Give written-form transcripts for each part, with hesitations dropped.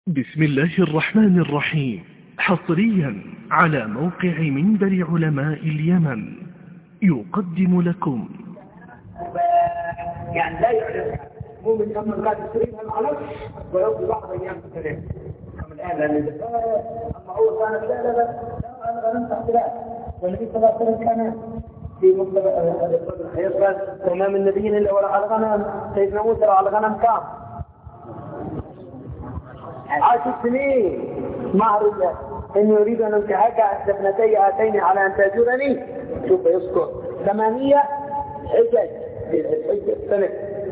بسم الله الرحمن الرحيم. حصريا على موقع منبر علماء اليمن يقدم لكم يعني لا يعلم مو من أمن قاد يسرينها العلم ولو في بعض أيام السنة كما الآن لأن أما أول كانت لا أنا غنمت احتلال والنبي صلى الله عليه وسلم كان في مقتبل الحياة وما من نبي إلا ولا على غنم سيدنا موسى على غنم كام 10 سنين مهر إني أريد أن أنكحك أحد ابنتي هاتين على أن تأجرني شوف يذكر 8 حجج الحجة السنة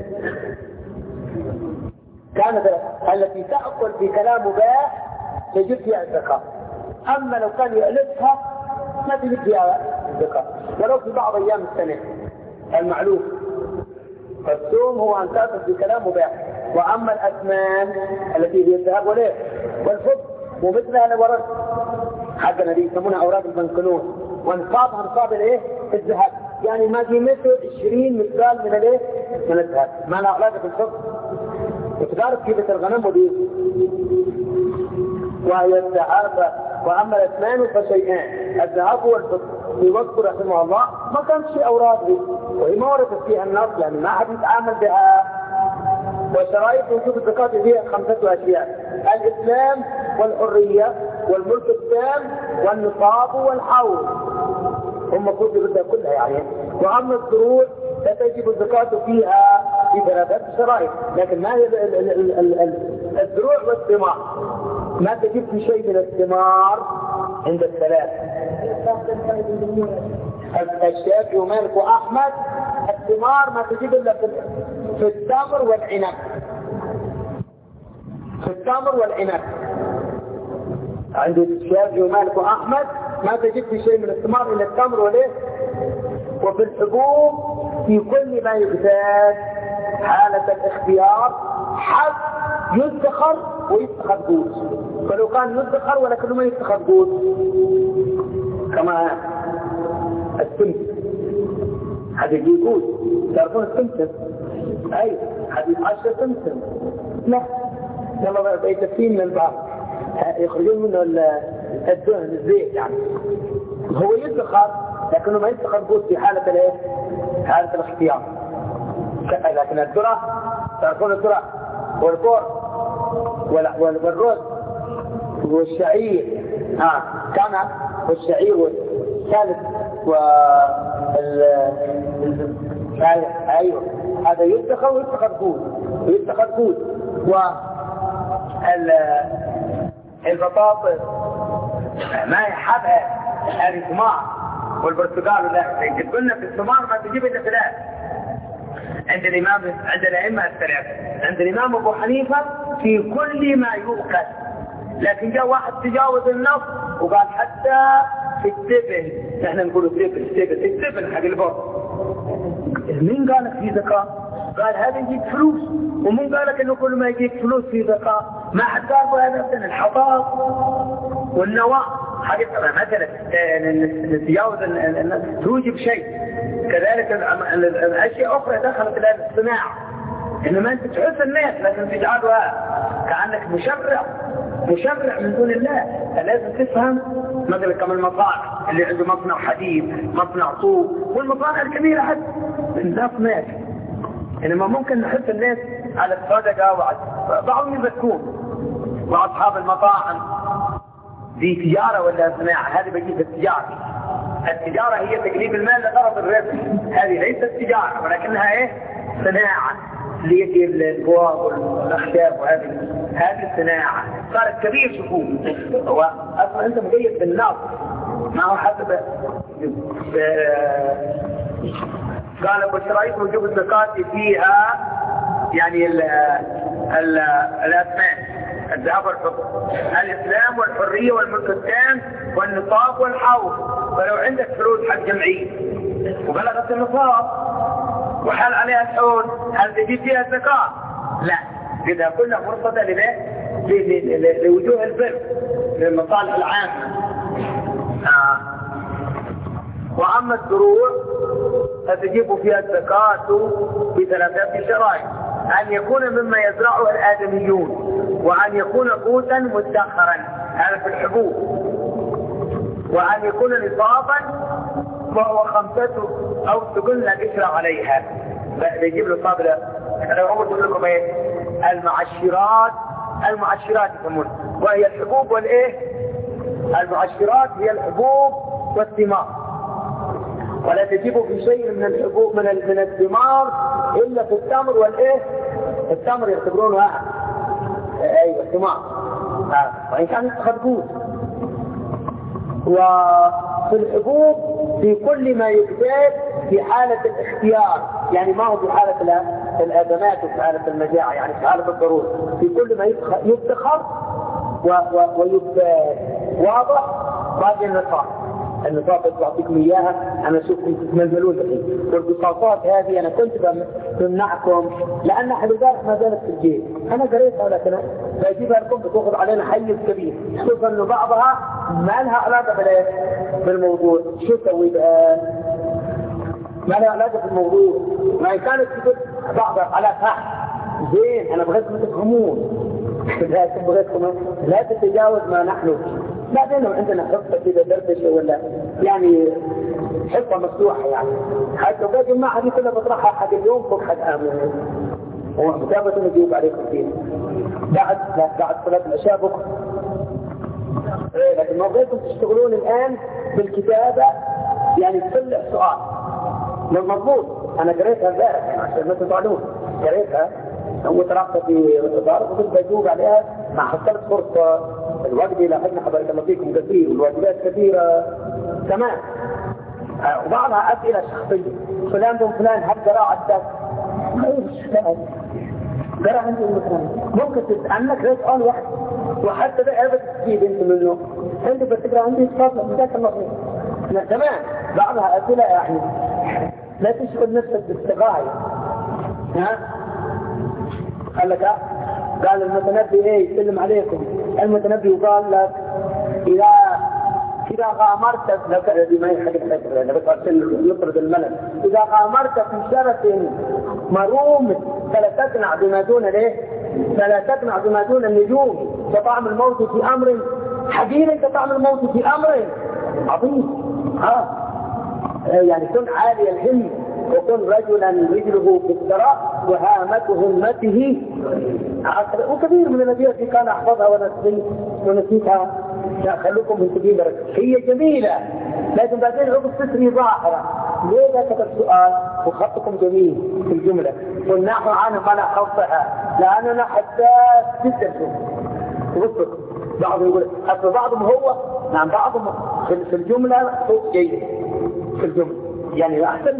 كانت التي تأكل في كلام مباح تجد فيها الزكاة. أما لو كان يألفها ما تجد فيها الزكاة ولو في بعض أيام السنة المعلوم. فالصوم هو أن تأكل في كلام مباح. وأما الأثمان التي هي الذهب والإيه والفضة ومثلها لورد حقنا دي يسمونها أوراق البنكنون ونصابها نصاب الإيه الذهب يعني ما قيمته 20 مثقال من الإيه من الذهب ما له علاقة بالفضة وتعرف كيف الغنم ودي وهي السعافة. وأما الأثمان فشيئان الذهب والفضة يذكر رحمه الله ما كانت شيء أوراق دي وهي ما وردت فيها النص يعني ما حد يتعامل بها. وشرائط وجوب الزكاة هي 5 أشياء: الإسلام والحرية والملك التام والنصاب والحول هم كتب كلها يعني. وأما الزروع فتجب الزكاة فيها في 3 شرائط. لكن ما هي الزروع والثمار ما تجب في شيء من الثمار عند الثلاث الشافعي ومالك وأحمد. الثمار ما تجب إلا في التمر والعنب في التمر والعنب عند الشافعي ومالك وأحمد ما تجد في شيء من الثمار إلا التمر والإيه وفي الحبوب في كل ما يحتاج حالة الاختيار حد يدخر ويتخذ قوت. فلو كان يدخر ولكنه ما يتخذ قوت كما السمسم حد يجي قوت تعرفون السمسم أي حديث 10 سمسم لا لما بيتفين من البعض يخرجون منه الدهن الزيت يعني هو يدخر لكنه ما يدخر قوت في حالة الايه حالة الاختيار. لكن الذرة تعرفون الذرة والبر والرز والشعير كان والشعير والثالث ايوه هذا يدخر ويدخر قوت ويدخر قوت. والبطاطس ما يحبها الثمار والبرتقال لا قلنا في الثمار ما تجيب الا 3 عند الائمه ال3. عند الامام ابو حنيفه في كل ما يؤكل. لكن جاء واحد تجاوز النص وقال حتى في التبن احنا نقول التبن حق البر. مين قالك في زكاه؟ قال هذا يجيك فلوس. ومن قالك انه كل ما يجيك فلوس في زكاه؟ ما حد قال هذا الحطاب والنواة حقيقة مثلا نتجاوز توجب شيء. كذلك الاشياء اخرى دخلت الان الصناعه انما انت تحس الناس لازم تجعلها كانك مشرع من دون الله. لازم تفهم مثلا كما المصانع اللي عنده مصنع حديد مصنع طوب والمصانع الكبيره حتى الناس ماشي. انما ممكن نحس الناس على الصدقه بعضهم يزكون واصحاب المطاعم دي تجاره ولا صناعه. هذه بجيب التجاره هي تقليب المال لغرض الربح. هذه ليست تجاره ولكنها ايه صناعه ليجي البواب والاخشاب هذه الصناعه صارت كبير. شوفوا هو اصلا انت مقيد بالنص ما هو حسب قال والشرائط وجوب الزكاه فيها يعني الاثمان الذهب والفضة الإسلام والحرية والملك التام والنصاب والحول. فلو عندك فلوس حق جمعية وبلغت النصاب وحال عليها الحول هل تجي فيها الزكاة؟ لا إذا كلها مرصدة لوجوه البر للمصالح العامة. وأما الزروع فتجب فيها الزكاة ب3 شرائط: أن يكون مما يزرعه الآدميون وأن يكون قوتا مدخرا، هذا في الحبوب. وأن يكون نصابا وهو 5 أوسق لا قشر عليها. بيجيب له صابلة. أنا أقول لكم إيه؟ المعشرات يسمون، وهي الحبوب والإيه؟ المعشرات هي الحبوب والثمار، ولا تجيب في شيء من الحبوب من الثمار إلا في التمر والإيه؟ التمر يعتبرونه أيوة الثمار، وإن كان خربوز. وفي الحبوب في كل ما يكتاب في حالة الاختيار، يعني ما هو في حالة الأزمات وفي حالة المجاعة، يعني في حالة الضرورة، في كل ما يدخر ويبقى واضح. باقي النصاب بعطيكم إياها، أنا أشوفكم تتمزلون الحين. والبساطات هذه أنا كنت بمنعكم لأن حلقات ما زالت في الجيب، أنا قريتها ولكن بجيبها لكم بتأخذ علينا حيز كبير، خصوصا أنه بعضها ما لها علاقة بالموضوع. شو سوي بقى؟ ما لها علاقة بالموضوع، ما كانت تقول بعضها على فهم زين. أنا بغيتكم تفهمون، لا تتجاوز ما نحن. بعدين عندنا حصة كذا دردشة ولا يعني حصة مفتوحة، يعني حتى باقي ما حد كلها بطرحها حق اليوم فوق حد آمن ومتابعة نجيب عليكم فيه بعد صلاة العشاء بكرة. لكن ما بغيتم تشتغلون الآن بالكتابة، يعني تطلع سؤال مضبوط. أنا قريتها امبارح يعني عشان ما تزعلون، قريتها وتركت في الإدارة وكنت بجاوب عليها. ما حصلت فرصة، الوقت لاحظنا حضرتك الله فيكم كثير والواجبات كثيرة تمام. وبعضها أسئلة شخصية، فلان دون فلان هل قرأ عدد قرأ عندي مثلا ممكن تسألنك ليش سؤال واحد، وحتى ده أبدا تجيب أنت منه أنت بتقرأ عندي تفضل ذاك الله فيه تمام. بعضها أسئلة يعني لا تشغل نفسك بالتغاية. قال لك قال المتنبي ايه يسلم عليكم، المتنبي وقال لك إذا غامرت لك ما يحدث أنا بس عشان نطرد الملل. إذا غامرت في شرف مروم فلا تقنع بما دون النجوم، كطعم الموت في أمر حقير كطعم الموت في أمر عظيم. يعني كن عالي الهم وكن رجلا رجله في الثراء وهامة همته. وكثير من الأبيات كان أحفظها ونسيتها. خلوكم من تجيب هي جميلة، لكن بعدين عقب تسري ظاهرة. ليه كتب سؤال وخطكم جميل في الجملة والنحو عنه ما نحفظها لأننا حساس جدا. وصلت بعضهم يقول حتى بعضهم هو نعم بعضهم في الجملة صوت جيد في الجملة، يعني أحسن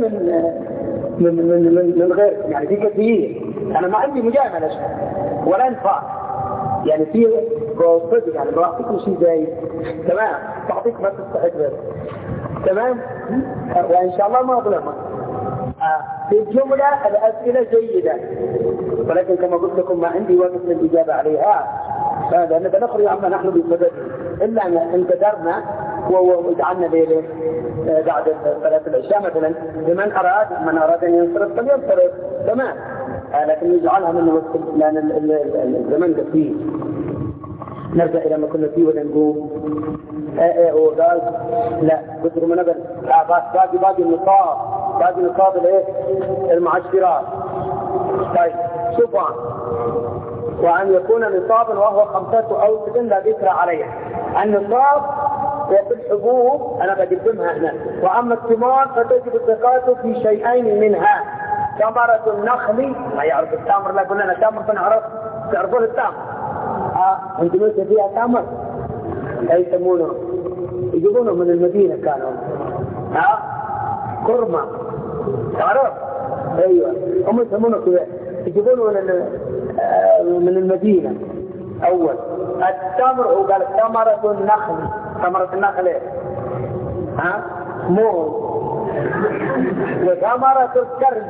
من غير يعني في كثير. أنا ما عندي مجاملة ولا انفاق، يعني في صدق يعني بعطيكم شيء زي تمام، بعطيك ما تستحق غير تمام، وإن شاء الله ما أظلمك. في الجملة الأسئلة جيدة، ولكن كما قلت لكم ما عندي وقت للإجابة عليها، فهذا نخرج عما نحن بصدده إلا أن قدرنا وجعلنا ليلة بعد صلاة العشاء مثلا لمن أراد أن ينصرف فلينصرف تمام، لكن يجعلها من وقت لأن الزمن قصير. نرجع إلى ما كنا فيه ونقوم وقال لا قدر من أبد باقي النصاب الايه المعشرات. طيب شوفوا وأن يكون نصابا وهو 5 أوسق لا ذكر عليها. النصاب وفي الحبوب أنا بقدمها هنا، وأما الثمار فتجب الزكاة في شيئين منها. ثمرة النخل ما يعرف التمر، لا قلنا تمر فنعرف تعرفون التمر. أنتم ليس فيها تمر أي يسمونه يجيبونه من المدينة كانوا كرمة تعرف أيوة هم يسمونه كذا يجيبونه من المدينة. أول التمر وقال ثمرة النخل موز، وثمرة الكرم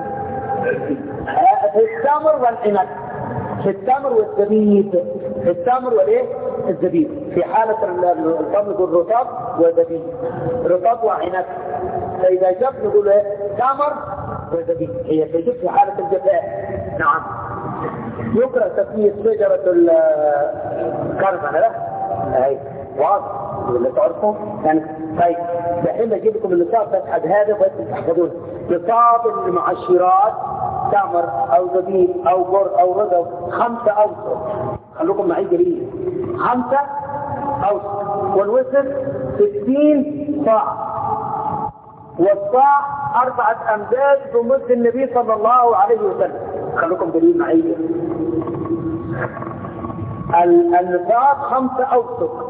التمر والعنب، في التمر والزبيب، في التمر والايه الزبيب. في حالة التمر نقول رطب وزبيب، رطب وعنب. فإذا جب نقول تمر وزبيب، هي تجب في حالة الجفاف. نعم يقرأ تسمية شجرة الكرمة هاي واضح اللي تعرفوا يعني. طيب دحين بجيب لكم النصاب تسحب هذا بس تحفظون نصاب المعشرات تمر او زبيب او بر او رذذ 5 أوسق. خلوكم معي قليل 5 أوسق. والوسق 60 صاع. والصاع 4 أمداد بمد النبي صلى الله عليه وسلم. خلوكم قليل معي. النصاب 5 أوسق.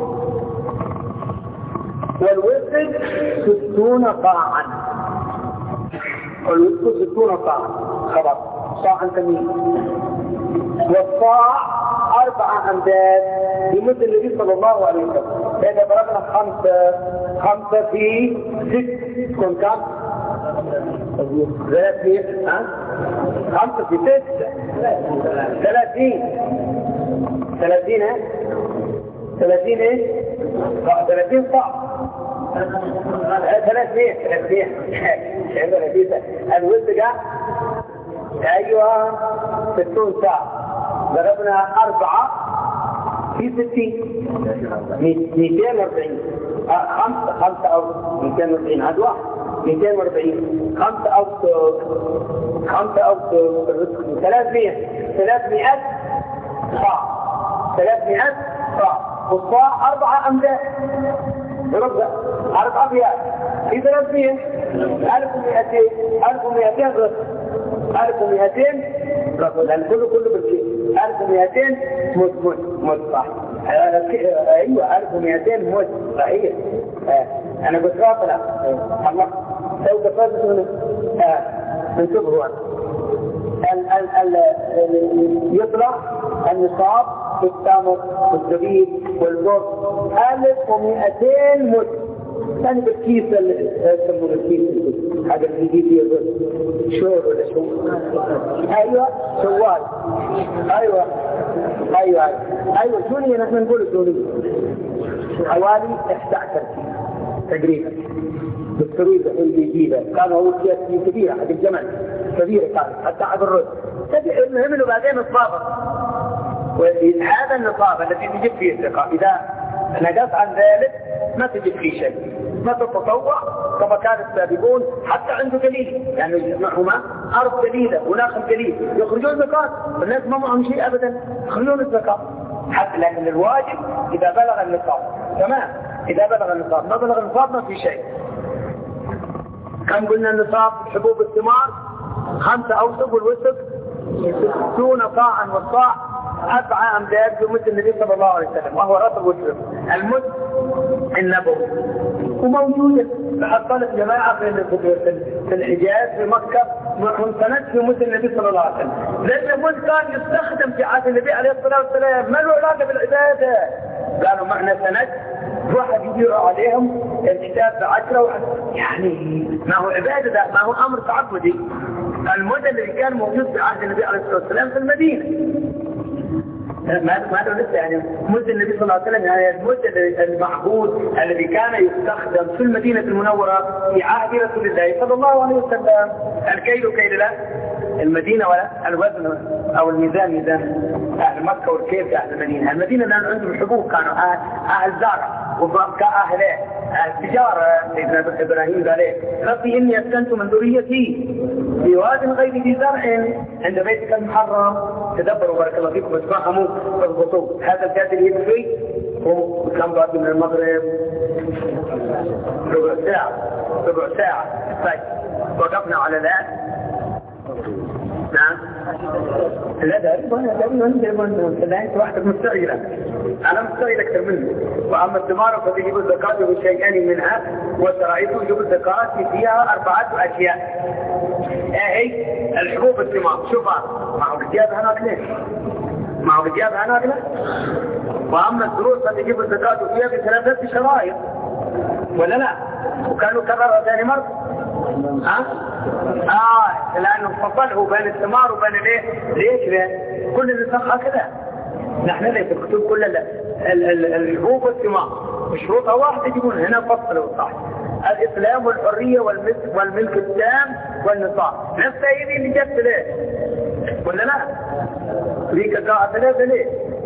والوسق 60 صاعا. والوسق 60 صاعا. خلاص صاعا كمين. والصاع 4 أمداد بمد النبي صلى الله عليه وسلم. إذا ضربنا 5 في 6 تكون كم؟ 30. 5 في 6 30. 30 ايه؟ 30 صاع. 300 الوسق ايوه 60 ساعة. ضربنا 4 في 60 240. 5 أو 240 هذا واحد 240. 5 أو 300 صاع. 300 صاع. والصاع 4 أمداد. ربع 4 أبيات في 300 1200 1200 رص 1200 رص. لأن كله بالكيل 1200 مد صح. أيوة 1200 مد صحيح. أنا قلت راطلة الله سوف تفضل انتبهوا. يطلع النصاب في التمر والزبيب والبر 1200 مد. يعني بالكيس اللي يسمونه الكيس هذا اللي يجي فيه الرز شور ولا شو. ايوه شوال. ايوه شوني نحن نقول شوني حوالي 11 كيلو تقريبا. بالسرير اللي يجيبه كان هو اكياس كبيره حق الجمل كبيره كانت حتى حق الرز. المهم انه بعدين نصابه. وهذا النصاب الذي تجيب فيه الثقة إذا نقص عن ذلك ما تجيب فيه شيء. ما تتطوع كما كان السابقون حتى عنده قليل يعني معهما أرض قليلة وناخل قليل يخرجون زكاة. الناس ما معهم شيء أبدا يخرجون الزكاة حتى. لكن الواجب إذا بلغ النصاب تمام. إذا بلغ النصاب ما بلغ النصاب ما في شيء. كم قلنا النصاب حبوب الثمار 5 أوسق. والوسق 60 صاعا. والصاع 4 أمداد بمد النبي صلى الله عليه وسلم وهو رطب وشرب. المد النبوي وموجودة فحصلت جماعة في الحجاز في مكة معهم سند في مد النبي صلى الله عليه وسلم. لأن المد كان يستخدم في عهد النبي عليه الصلاة والسلام ما له علاقة بالعبادة. قالوا معنا سند واحد يدير عليهم الكتاب ب10 يعني ما هو عبادة ده ما هو أمر تعبدي. المد الذي كان موجود في عهد النبي عليه الصلاة والسلام في المدينة ما لسه يعني مد النبي صلى الله عليه وسلم يعني المد المعبود الذي كان يستخدم في المدينة المنورة في عهد رسول الله صلى الله عليه وسلم. الكيل كيل لا المدينة ولا الوزن أو الميزان ميزان أهل مكة والكيل أهل المدينة. المدينة لأن عندهم حقوق كانوا أهل زرع وكأهل التجارة. سيدنا إبراهيم قال ربي إني أسكنت من ذريتي في واد غير ذي زرع عند بيتك المحرم. تدبروا بارك الله فيكم وتفهموا تضبطوا. هذا الكاتب يكفي وكم بعد من المغرب ربع ساعة. طيب وقفنا على ذلك. نعم لا ده انت واحدة مستعجلة. انا مستعجل اكثر منه. واما الثمار فتجيب الزكاة بشيئين منها وشرائطه يجيب الزكاة فيها 4 أشياء. هي الحبوب الثمار شوفها ما هو بجيابها ناكله. واما الدروس فتجيب الزكاة فيها ب3 شرائط ولا لا. وكانوا كرروا ثاني مرة لأنه فصله بين الثمار وبين ليش كل النسخ هكذا. نحن اللي في الكتب كل الحبوب والثمار وشروطها واحد يجيبون هنا فصله صح. الإسلام والحرية والملك التام والنصاب نفسها هي اللي جت له. ولا لا؟ ليك قراءة ثلاثة ليه؟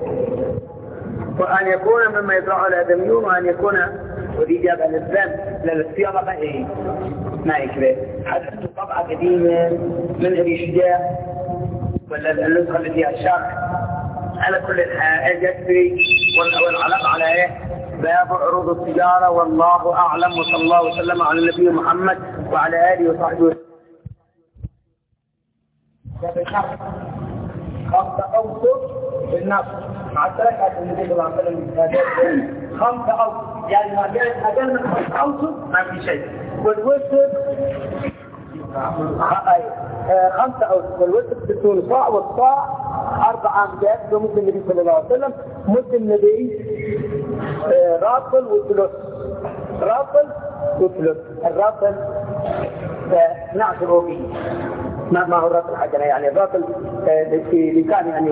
وأن يكون مما يزرعه الآدميون، وأن يكون، ودي جابها الإسلام للصياغة ما هي ما يكفي. حدثت طبعة قديمة من أبي شجاع ولا النسخة اللي فيها الشرح. على كل الحال يكفي، والعلق على إيه؟ باب عروض التجارة، والله أعلم، وصلى الله وسلم على النبي محمد وعلى آله وصحبه. خمسة أوسط بالنص مع الثلاثة النبي صلى الله عليه وسلم. خمسة أوسط يعني ما كانت أقل من خمسة أوسط ما في شيء. والوسط خمسة أوسط، والوسط 60 صاع، والصاع 4 أمداد بمد النبي صلى الله عليه وسلم. مد النبي راطل وثلث، راطل وثلث. الراطل 12 روبي، ما هو الراطل حقنا يعني. الراطل اللي كان يعني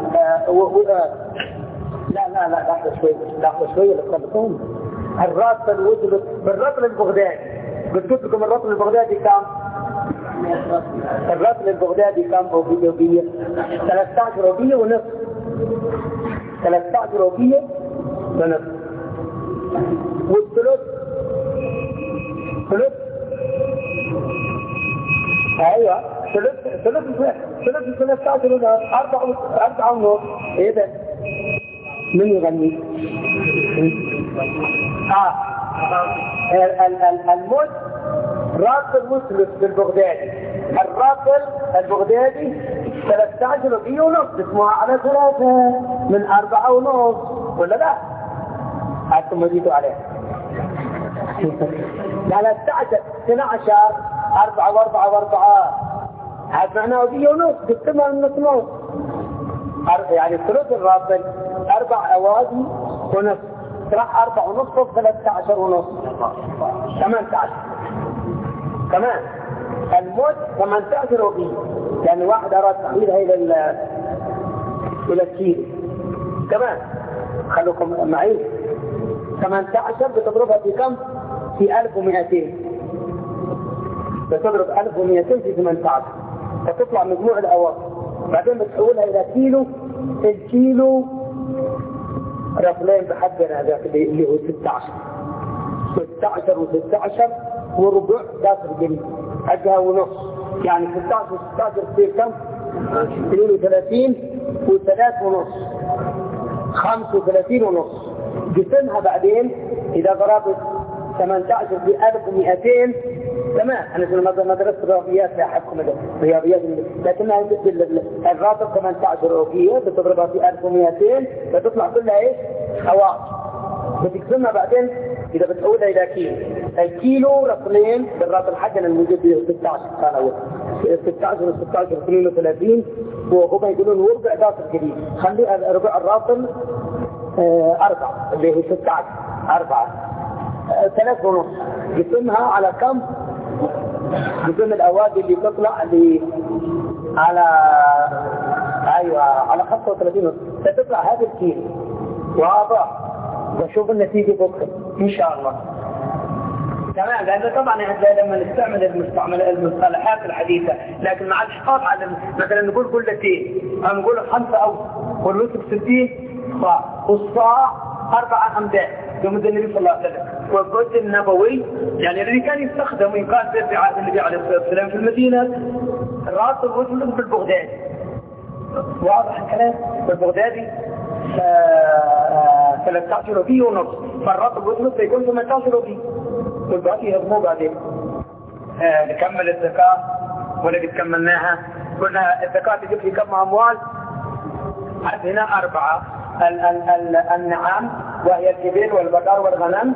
لا لحظة شوية لقبتهم. الراطل وثلث بالراطل البغدادي. قلت لكم الراطل البغدادي كم؟ الراطل البغدادي كم روبية؟ 13 روبية ونصف. 13 روبية ونصف. والثلث ثلث، ايوه ثلث 13 ونصف، 4 ونص. ايه ده؟ من يغني؟ المد راطل وثلث بالبغدادي. الراطل البغدادي 13 روبية ونصف، اسمها على 3 من 4 ونص ولا لا؟ هاتكم مزيدوا عليه. على 12 4 و4 هذا معناه روبية ونص، قسمها نص. يعني ثلث الراطل 4 أوادي ونصف، راح 4 ونصف 13 ونص 18 كمان. المد 18 روبية، يعني واحد أراد تحويلها إلى الكيلو كمان. خلوكم معي. 18 بتضربها في كم؟ في 1200. بتضرب 1200 في 18 فتطلع مجموع الأواصر. بعدين بتحولها إلى كيلو. الكيلو رطلين بحدنا هذاك اللي هو 16 و16 وربع داخل الجنيه حقها ونص، يعني 16 و16 تصير كم؟ 32 و3 ونص، 35 ونص. قسمها بعدين إذا ضربت 18 في 1200. تمام. أنا ما درست رياضيات لا أحكم رياضيات، لكنها الراتب 18 روبية بتضربها في 1200 فتطلع كلها إيش؟ أواصر. بتقسمها بعدين إذا بتحولها إلى كيلو. الكيلو رطلين بالراتب حقنا الموجود فيه 16 كان أول 16 و16 32 وهم يقولون وربع راتب جديد. خلي ربع الراتب 4 اللي هو 16 4 3 ونص. قسمها على كم؟ قسم الأوادي اللي تطلع على أيوة على 35 ونص ستطلع هذا الكيلو. واضح؟ وشوف النتيجة بكرة إن شاء الله. تمام. لأنه طبعا لما نستعمل المصطلحات الحديثة، لكن مع الإسقاط على مثلا نقول قلتين أو نقول 5 أو والوسط 60 صاع، والصاع 4 أمداد يوم النبي صلى الله عليه وسلم. والقدس النبوي يعني الذي كان يستخدم ويقال في عهد النبي عليه الصلاة والسلام في المدينة الراس الوسط بالبغدادي. واضح الكلام؟ بالبغدادي 13 روبية ونص، فالراس الوسط يكون 18 روبية والباقي يهضموه بعدين. نكمل الزكاة ولا كملناها؟ قلنا الزكاة تجيب في كم أموال؟ هنا 4. النعام وهي الإبل والبقر والغنم،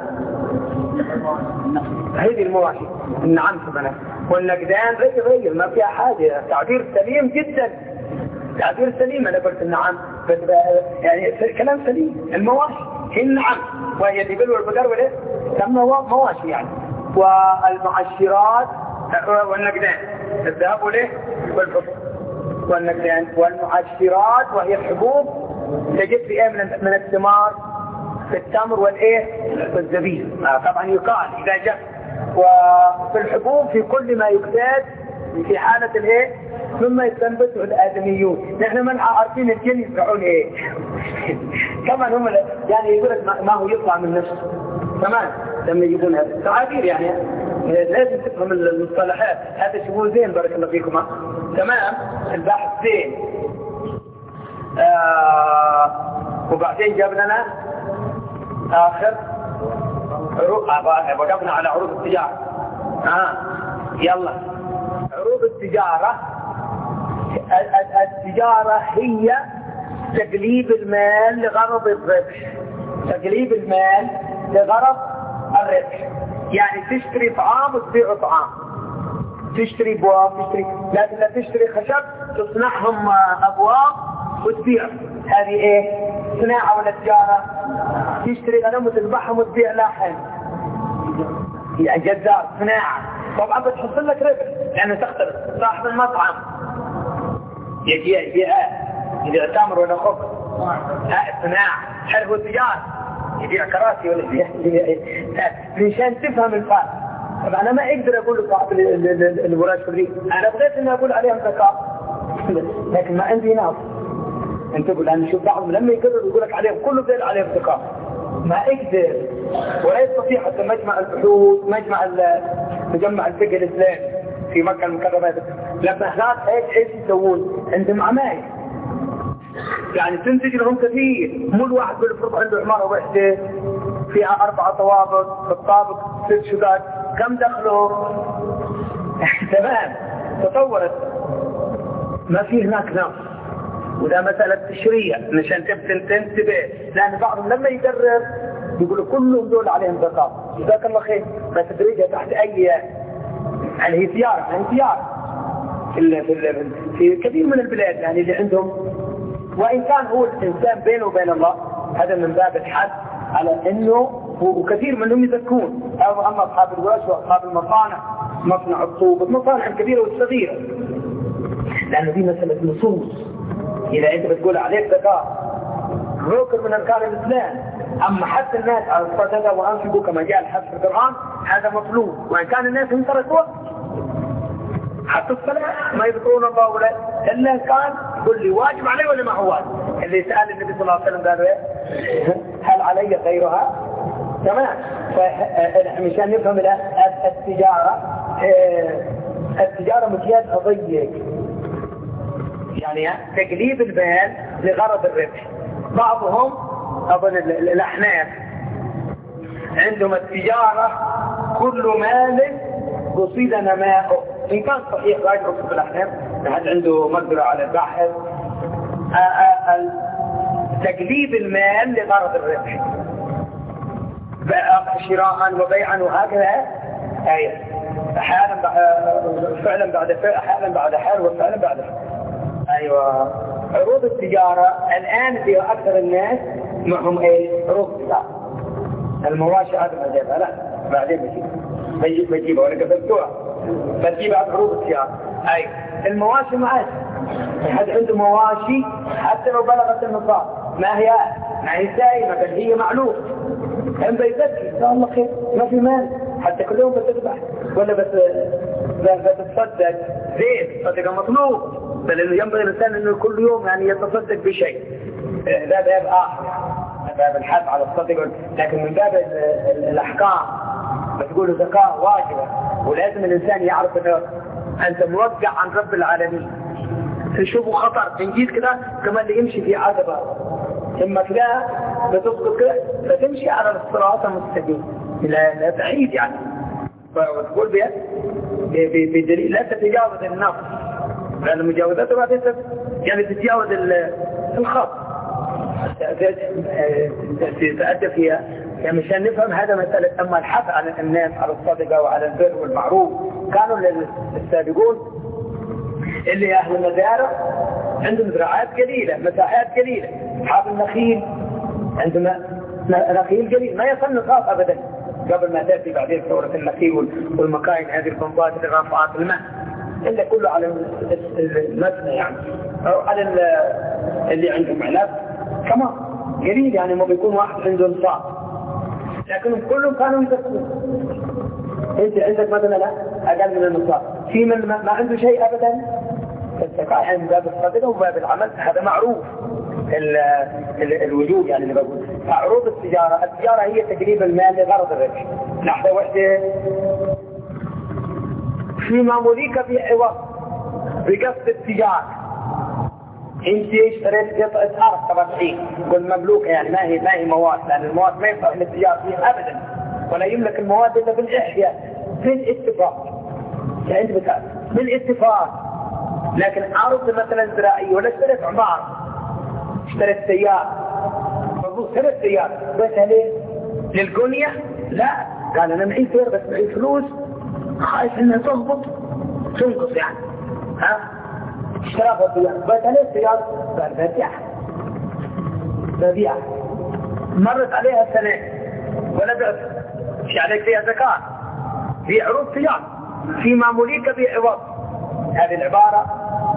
هذه المواشي. النعام كمان. والنقدان غير ما فيها حاجة. تعبير سليم جدا، تعبير سليم. أنا قلت النعام بس يعني كلام سليم. المواشي هي النعام وهي الإبل والبقر والإيه سمى مواشي يعني. والمعشرات والنقدان الذهب والإيه والفضة والنقدان. والمعشرات وهي الحبوب تجد في ايه من الثمار في التمر والايه والزبيب. طبعا يقال اذا جاء. وفي الحبوب في كل ما يكتاد في حالة الايه ثم يستنبته الآدميون. نحن ما عارفين الجن يزرعون ايه كمان هم يعني يقول لك ما هو يطلع من نفسه كمان لما يجيبون هذا تعابير يعني لازم تفهم المصطلحات. هذا شغل زين بارك الله فيكم. تمام البحث زين. وبعدين جاب لنا آخر وقفنا على عروض التجارة. يلا عروض التجارة. التجارة هي تقليب المال لغرض الربح. تقليب المال لغرض الربح يعني تشتري طعام وتبيع طعام، تشتري بواب تشتري، لكن لا تشتري خشب تصنعهم أبواب وتبيع. هذه ايه صناعة ولا تجارة؟ تشتري غنم وتذبحهم وتبيع لحم يعني جزار صناعة. طبعا بتحصل لك ربح يعني تختلف. صاحب المطعم يبيع تمر ولا خبز صناعة. حلو التجارة يبيع كراسي ولا مشان تفهم الفرق. طبعا انا ما اقدر اقول لصاحب الوراش كلي انا بغيت اني اقول عليهم زكاة لكن ما عندي ناس. انت تقول انا شوف بعضهم لما يقرر يقول لك عليهم كله بيل عليهم زكاة ما اقدر ولا يستطيع حتى مجمع البحوث مجمع الفقه الاسلامي في مكة المكرمة لما هناك ايش يسوون عندهم عمايل يعني تنتج لهم كثير. مو الواحد بالفرق عنده عمارة وحدة فيها 4 طوابق في الطابق 6 شقق كم دخله تمام تطورت ما في هناك نقص. وده مسألة تشريع مشان تنتبه لأن بعضهم لما يقرر يقولوا كلهم دول عليهم زكاة. جزاك الله خير بس تدريجها تحت أي يعني هي سيارة يعني سيارة في كثير من البلاد يعني اللي عندهم. وإن كان هو الإنسان بينه وبين الله هذا من باب الحد على إنه وكثير منهم يزكون. أما أصحاب الورش وأصحاب المصانع مصنع الطوب المصانع الكبيرة والصغيرة لأنه دي مسألة نصوص. إذا أنت بتقول عليك زكاة ركن من أركان الإسلام. أما حتى الناس على الصدقة وأنفقوا كما جاء الحث في القرآن هذا مطلوب. وإن كان الناس هم تركوه حتى الصلاة ما يذكرون الله ولا إلا كان يقول لي واجب عليه ولا ما هو واجب. اللي سأل النبي صلى الله عليه وسلم قال هل علي غيرها؟ تمام. فمشان نفهم التجارة مكياج ضيق يعني تقليب المال لغرض الربح. بعضهم أظن الأحناف عندهم التجارة كل مال قصيد نماؤه. إن كان صحيح راجع في الأحناف هل عنده مقدرة على البحث تقليب المال لغرض الربح شراء وبيعا وهكذا. أحيانا فعلا بعد فعل أحيانا بعد حال وفعلا بعد حال. أيوة عروض التجارة الآن في أكثر الناس معهم عروض التجارة. المواشي هذا ما جابها لا بعدين بجيبها ولا قبلتوها بجيب عروض التجارة. أي المواشي معاش حد عنده مواشي حتى لو بلغت النصاب ما هي دائمة بل هي معلوم هم بيزكي إن شاء الله خير ما في مال حتى كل يوم بتذبح ولا بتتصدق زين صدقة مطلوب بل إنه ينبغي الإنسان إنه كل يوم يعني يتصدق بشيء. ده باب آخر يعني باب الحث على الصدقة. لكن من باب الأحكام بتقول زكاة واجبة ولازم الإنسان يعرف إنه أنت موقع عن رب العالمين. تشوفوا خطر إن جيت كده كما اللي يمشي في عذبة ثم كده بتسقط كده فتمشي على الصراط المستقيم لا بعيد يعني. وتقول بدليل لا تتجاوز النفس لأن المجاوزات ما يعني تتجاوز الخط تتأدى فيها يعني مشان نفهم هذا مسألة. أما الحث على الناس على الصدقة وعلى البر والمعروف كانوا السابقون اللي أهل المزارع عندهم زراعات قليلة مساحات قليلة. أصحاب النخيل عندما نخيل قليل ما يصل نصاب أبدا قبل ما تأتي بعدين ثورة النخيل والمكاين هذه البنبات الرافعات الماء إلا كله على المسنى يعني أو على اللي عندهم عنب كمان قليل يعني ما بيكون واحد عنده نصاب لكنهم كلهم كانوا يزكون. انت عندك مثلا لا اقل من النصاب في من ما عنده شيء ابدا الزكاة يعني من باب الصدقة وباب العمل، هذا معروف الوجوب يعني اللي بقول. عروض التجارة هي تجريب المال لغرض الربح. لحظة واحدة، فيما مليك في عوض بقصد التجارة. انت اشتريت قطعة ارض طبعا قل مملوكة يعني ما هي مواد، لان المواد ما يصح للتجارة فيها ابدا، ولا يملك المواد الا بالاحياء بالاتفاق. يعني مثال بالاتفاق. لكن ارض مثلا زراعية ولا اشتريت عمارة، اشتريت سيارة، مضبوط اشتريت سيارة بس ليه؟ للقنية؟ لا، قال انا معي سير بس معي فلوس خايف انها تهبط تنقص يعني اشتراها سيارة بس ليه سيارة؟ قال ببيعها مرت عليها سنة ولا بعت، مش عليك فيها زكاة، في عروض تجارة فيما مليك بعوض. هذه العبارة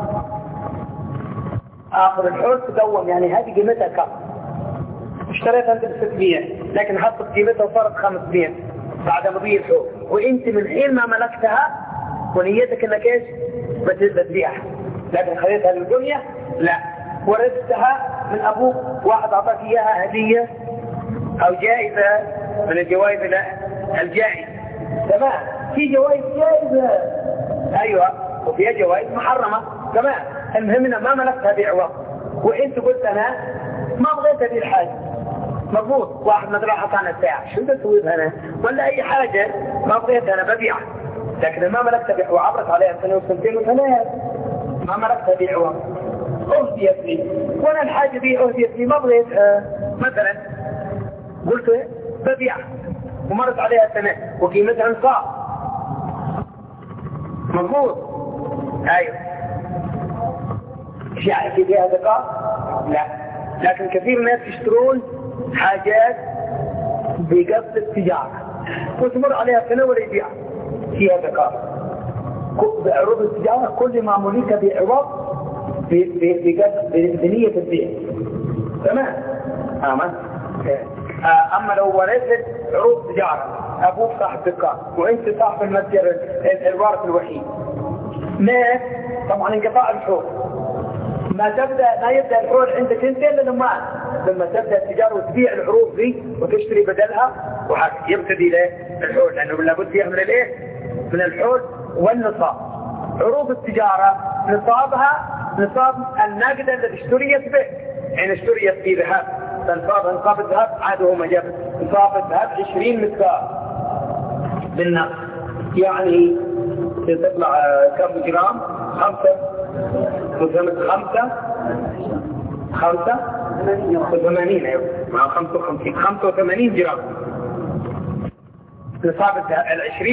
آخر الحول تدوم، يعني هذه قيمتها كم؟ اشتريتها أنت ب600 لكن حطت قيمتها وصارت 500 بعد مضي الحول، وانت من حين ما ملكتها ونيتك انك ايش؟ بتبيعها، لكن خليتها للدنيا لا، ورثتها من ابوك، واحد اعطاك اياها هدية او جائزة من الجوائز الجائزة. تمام، في جوائز جائزة ايوه، وفيها جوائز محرمة تمام. المهم انها ما ملكتها بعوض، وانت قلت انا ما بغيت هذه الحاجة، مضبوط. واحد مثلا اعطانا ساعة، شو بسوي بها انا؟ ولا اي حاجة ما بغيتها انا ببيعها، لكن ما ملكتها بعوض وعبرت عليها سنة وسنتين وثلاث ما ملكتها بعوض، اهديت لي وانا الحاجة دي اهديت لي ما بغيتها، مثلا قلت ببيعها ومرت عليها سنة وقيمتها نصاب، مضبوط ايوه. يعني في فيها زكاة؟ لا، لكن كثير من الناس يشترون حاجات بقصد التجارة وتمر عليها سنة ولا يبيعها، فيها زكاة. بعروض التجارة كل ما ملك بعوض بنية البيع تمام. اما لو ورثت عروض تجارة، ابوك صاحب دكان وانت صاحب المتجر الوارث الوحيد، مات طبعا انقطاع الحول، ما يبدأ الحول عندك انت الا لما تبدأ التجارة وتبيع العروض دي وتشتري بدلها، يبتدي له الحول، لانه لابد فيها من الايه؟ من الحول والنصاب. عروض التجارة نصابها نصاب النقد الذي اشتريت به، يعني اشتريت في ذهب فنصاب الذهب عاد هو ما جاب نصاب الذهب 20 مثقال بالنقد، يعني تطلع كم جرام؟ 85 جرام نصاب الذهب.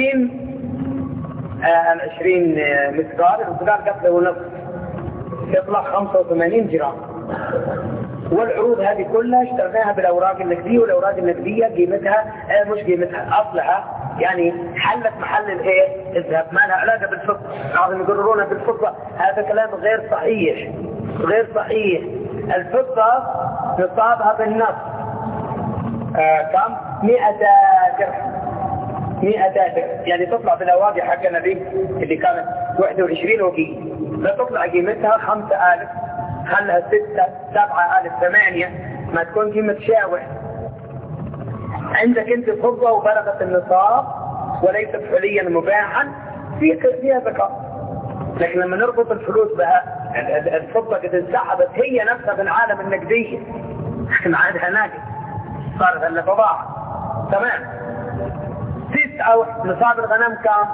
20 مثقال، المثقال قبله ونصف يطلع 85 جرام. والعروض هذه كلها اشترناها بالاوراق النقديه، والاوراق النقديه قيمتها مش قيمتها اصلها يعني حلت محل الايه؟ الذهب، ما لها علاقه بالفضه. بعضهم يقررونها بالفضه، هذا كلام غير صحيح غير صحيح. الفضه نصابها بالنص كم؟ 100 درهم، 100 درهم، يعني تطلع بالاواقع حقنا دي اللي كانت 21 وقيمه، فتطلع قيمتها 5000، خلها 6 7000 8، ما تكون قيمة شاوع. عندك انت فضة وبلغت النصاب وليست حليا مباحا فيها زكاة. لكن لما نربط الفلوس بها، الفضة قد انسحبت هي نفسها من عالم النقدية، ما عادها ناقد، صارت الا بضاعة تمام. نصاب الغنم كام؟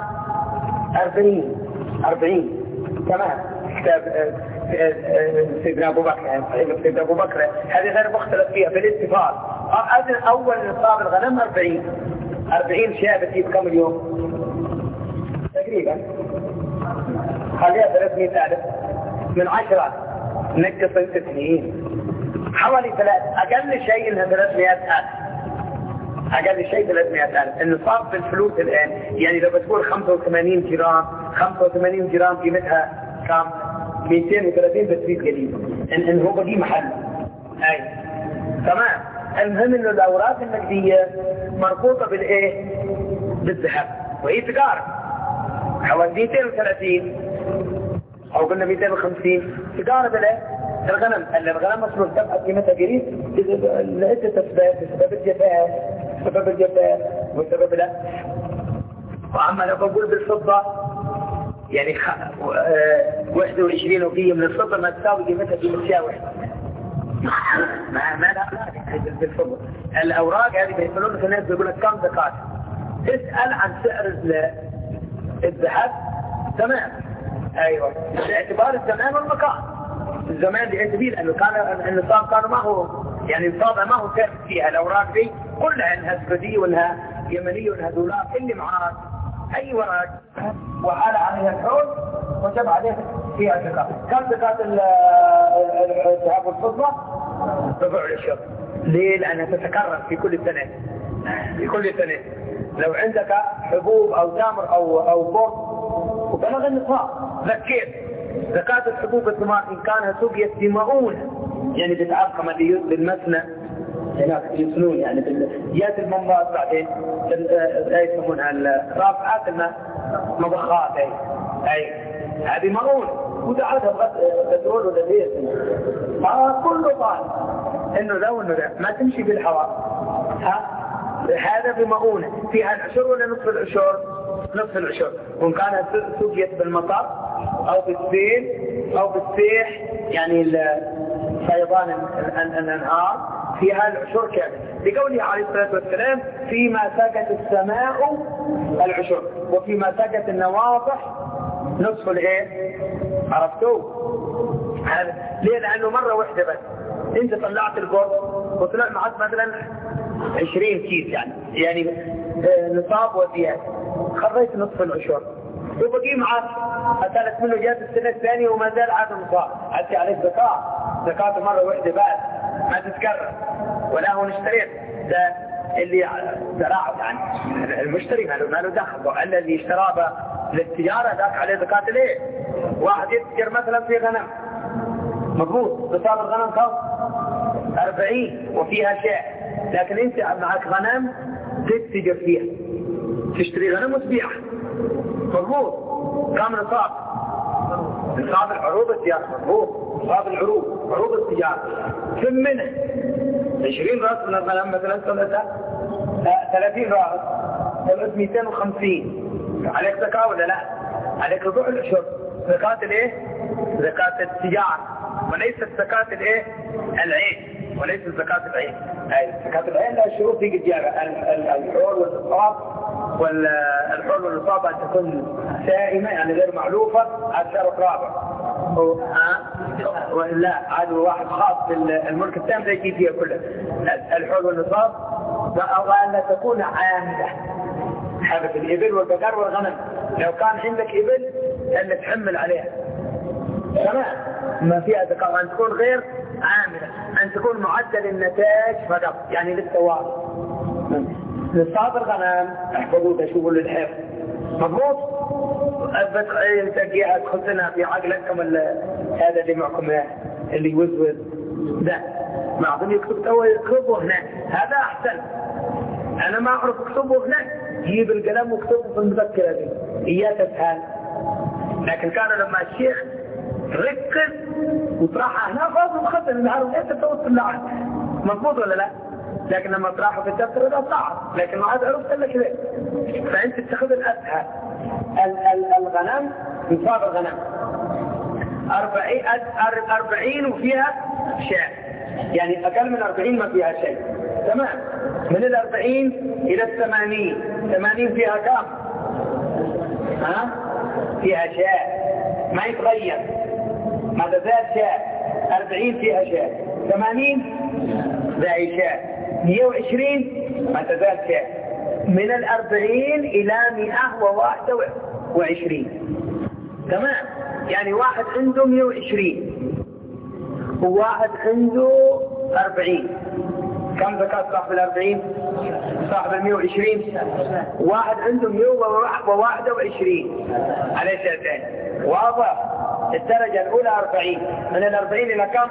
40 تمام. كتاب سيدنا أبو بكر، سيدنا أبو بكر هذه غير مختلف فيها بالاتفاق. أول نصاب الغنم 40 شاة بتجيب كم اليوم؟ تقريبا خليها 300,000 من 10 نقص 6 سنين حوالي أقل شيء إنها 300,000، أقل شيء 300,000. النصاب بالفلوس الآن يعني لو بتقول 85 جرام، 85 جرام قيمتها كم؟ 230 بتزيد قليل، إن هو بقي محل أي تمام. المهم إنه الأوراق النقدية مربوطة بالإيه؟ بالذهب، وهي تجارة حوالي 230 أو قلنا 250 تقارب له الغنم. الغنم مصروف تبقى قيمتها قريب لعدة أسباب، بسبب الجفاف، بسبب الجفاف وسبب لا. وأما لو بقول بالفضة يعني 21 وقية من الفضة ما تساوي قيمتها في مشياء واحدة. ما لا بالفضة. الأوراق هذه بيقولون لك الناس بيقول لك كم زكاة. اسأل عن سعر الذهب. تمام. أيوة. باعتبار الزمان والمكان. الزمان بيعتبر لأنه كان النصاب كان ما هو يعني النصاب ما هو ثابت فيها. الأوراق دي كلها إنها سعودية وإنها يمنية وإنها دولار اللي معاه أي ورق وحال عليها الحول وجب عليه فيها زكاة. كم زكاة الذهب والفضة؟ ربع العشر. ليه؟ لأنها تتكرر في كل سنة. في كل سنة. لو عندك حبوب أو تمر أو بر وبلغ النصاب ذكيت زكاة الحبوب والثمار إن كانها سقيت بمؤونة يعني بتعقم بالمثنى هناك يصنون يعني بالجهات المنبات بعدين يسمونها الرافعات المضخات أي هذه مؤونة ودعتها بترول ولا زيت كله طالب إنه ذا وإنه ذا ما تمشي بالهواء. هذا بمؤونة فيها العشر ولا نصف العشر؟ نصف العشر. وإن كانت سقيت بالمطر أو بالسيل أو بالسيح يعني فيضان الأنهار فيها العشر كامل لقوله عليه الصلاة والسلام فيما سقت السماء العشر وفيما سقت النواضح نصف الايه. عرفتوه؟ هذا ليه؟ لأنه مرة واحدة بس انت طلعت القرض وطلع معك مثلا 20 كيس يعني نصاب وزيادة خرجت نصف العشر وبقي معك أثالت منه جات السنة الثانية وما زال عاد نصاب عدت عليك زكاة مرة واحدة بس ما تتكرر. ولا هو اشتريت ده اللي زراعة يعني المشتري ما له دخل وإلا اللي اشتراه للتجارة ذاك عليه زكاة ليه؟ واحد يتجر مثلا في غنم مضبوط نصاب الغنم كم 40 وفيها شاء لكن انت معك غنم تتجر فيها تشتري غنم وتبيعها مضبوط كم نصاب العروض التجارة مضبوط نصاب عروض التجارة ثم منه 20 رأس من الغنم مثلا 30 رأس 250 عليك زكاة ولا لا؟ عليك ربع العشر. زكاة الايه؟ زكاة التجارة وليست زكاة الايه؟ العين وليست زكاة العين. زكاة العين لا شروط في الجارة الحول والنصاب والحول والنصاب أن تكون سائمة يعني غير معلوفة هذا شرط رابع. لا هذا واحد خاص بالملك التام زي فيها كلها الحول والنصاب وأن تكون عاملة حبة الإبل والبقر والغنم. لو كان عندك إبل أن تحمل عليها تمام ما فيها زكاة. أن تكون غير عاملة أن تكون معدل النتاج فقط يعني للتوازن. نصاب الغنم احفظوا تشوفوا للحفظ مضبوط أثبت تقيها تخزنها في عقلكم هذا اللي معكم اللي يوزوز ده ما أظن يكتبه هنا هذا أحسن. أنا ما أعرف أكتبه هنا جيب القلم واكتبه في المذكرة دي إياه تسهل. لكن كان لما الشيخ ركز وطرحها هنا خلاص مخزن النهار أنت توصل لعنه مضبوط ولا لا؟ لكن لما طرحه في الدفتر ده صعب لكن ما عاد عرفت لك ليه. فأنت تأخذ الأسهل. الغنم نصاب الغنم 40 وفيها شاء يعني أقل من 40 ما فيها شيء تمام. من 40 إلى 80 فيها كم؟ فيها شاء ما يتغير ما تزال شاء. 40 فيها شاء 80 باقي شاء 120 ما تزال شاء. من 40 إلى 121 تمام. يعني واحد عنده 120 وواحد عنده 40 كم زكاة صاحب 40 صاحب 120 واحد عنده 121 عليه شهتين واضح. الدرجة الأولى 40 من 40 إلى كم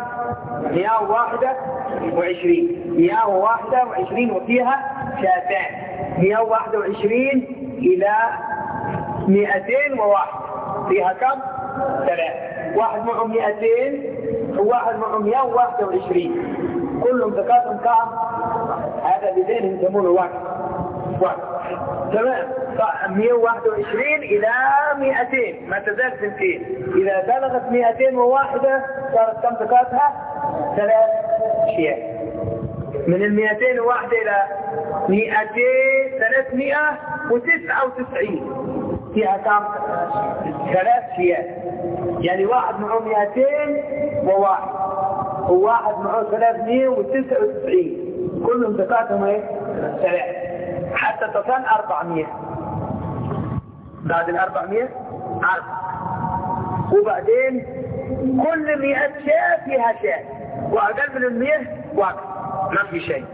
121 وفيها شهتين 121 إلى 201 فيها كم؟ 3. واحد معه 200 وواحد معه 121 كلهم زكاتهم كم؟ هذا بدين يسمونه وقت. تمام. 121 إلى 200 ما تزال 200. إذا بلغت 201 صارت كم زكاتها؟ 3 شيء. من 201 إلى 399 فيها كم؟ 3 شيء. يعني واحد معه 201 وواحد معه 399 كلهم زكاتهم ايه؟ 3 حتى تصل 400. بعد 400 عرض. وبعدين كل 100 شاة فيها شاة وأقل من 100 وقت ما في شيء.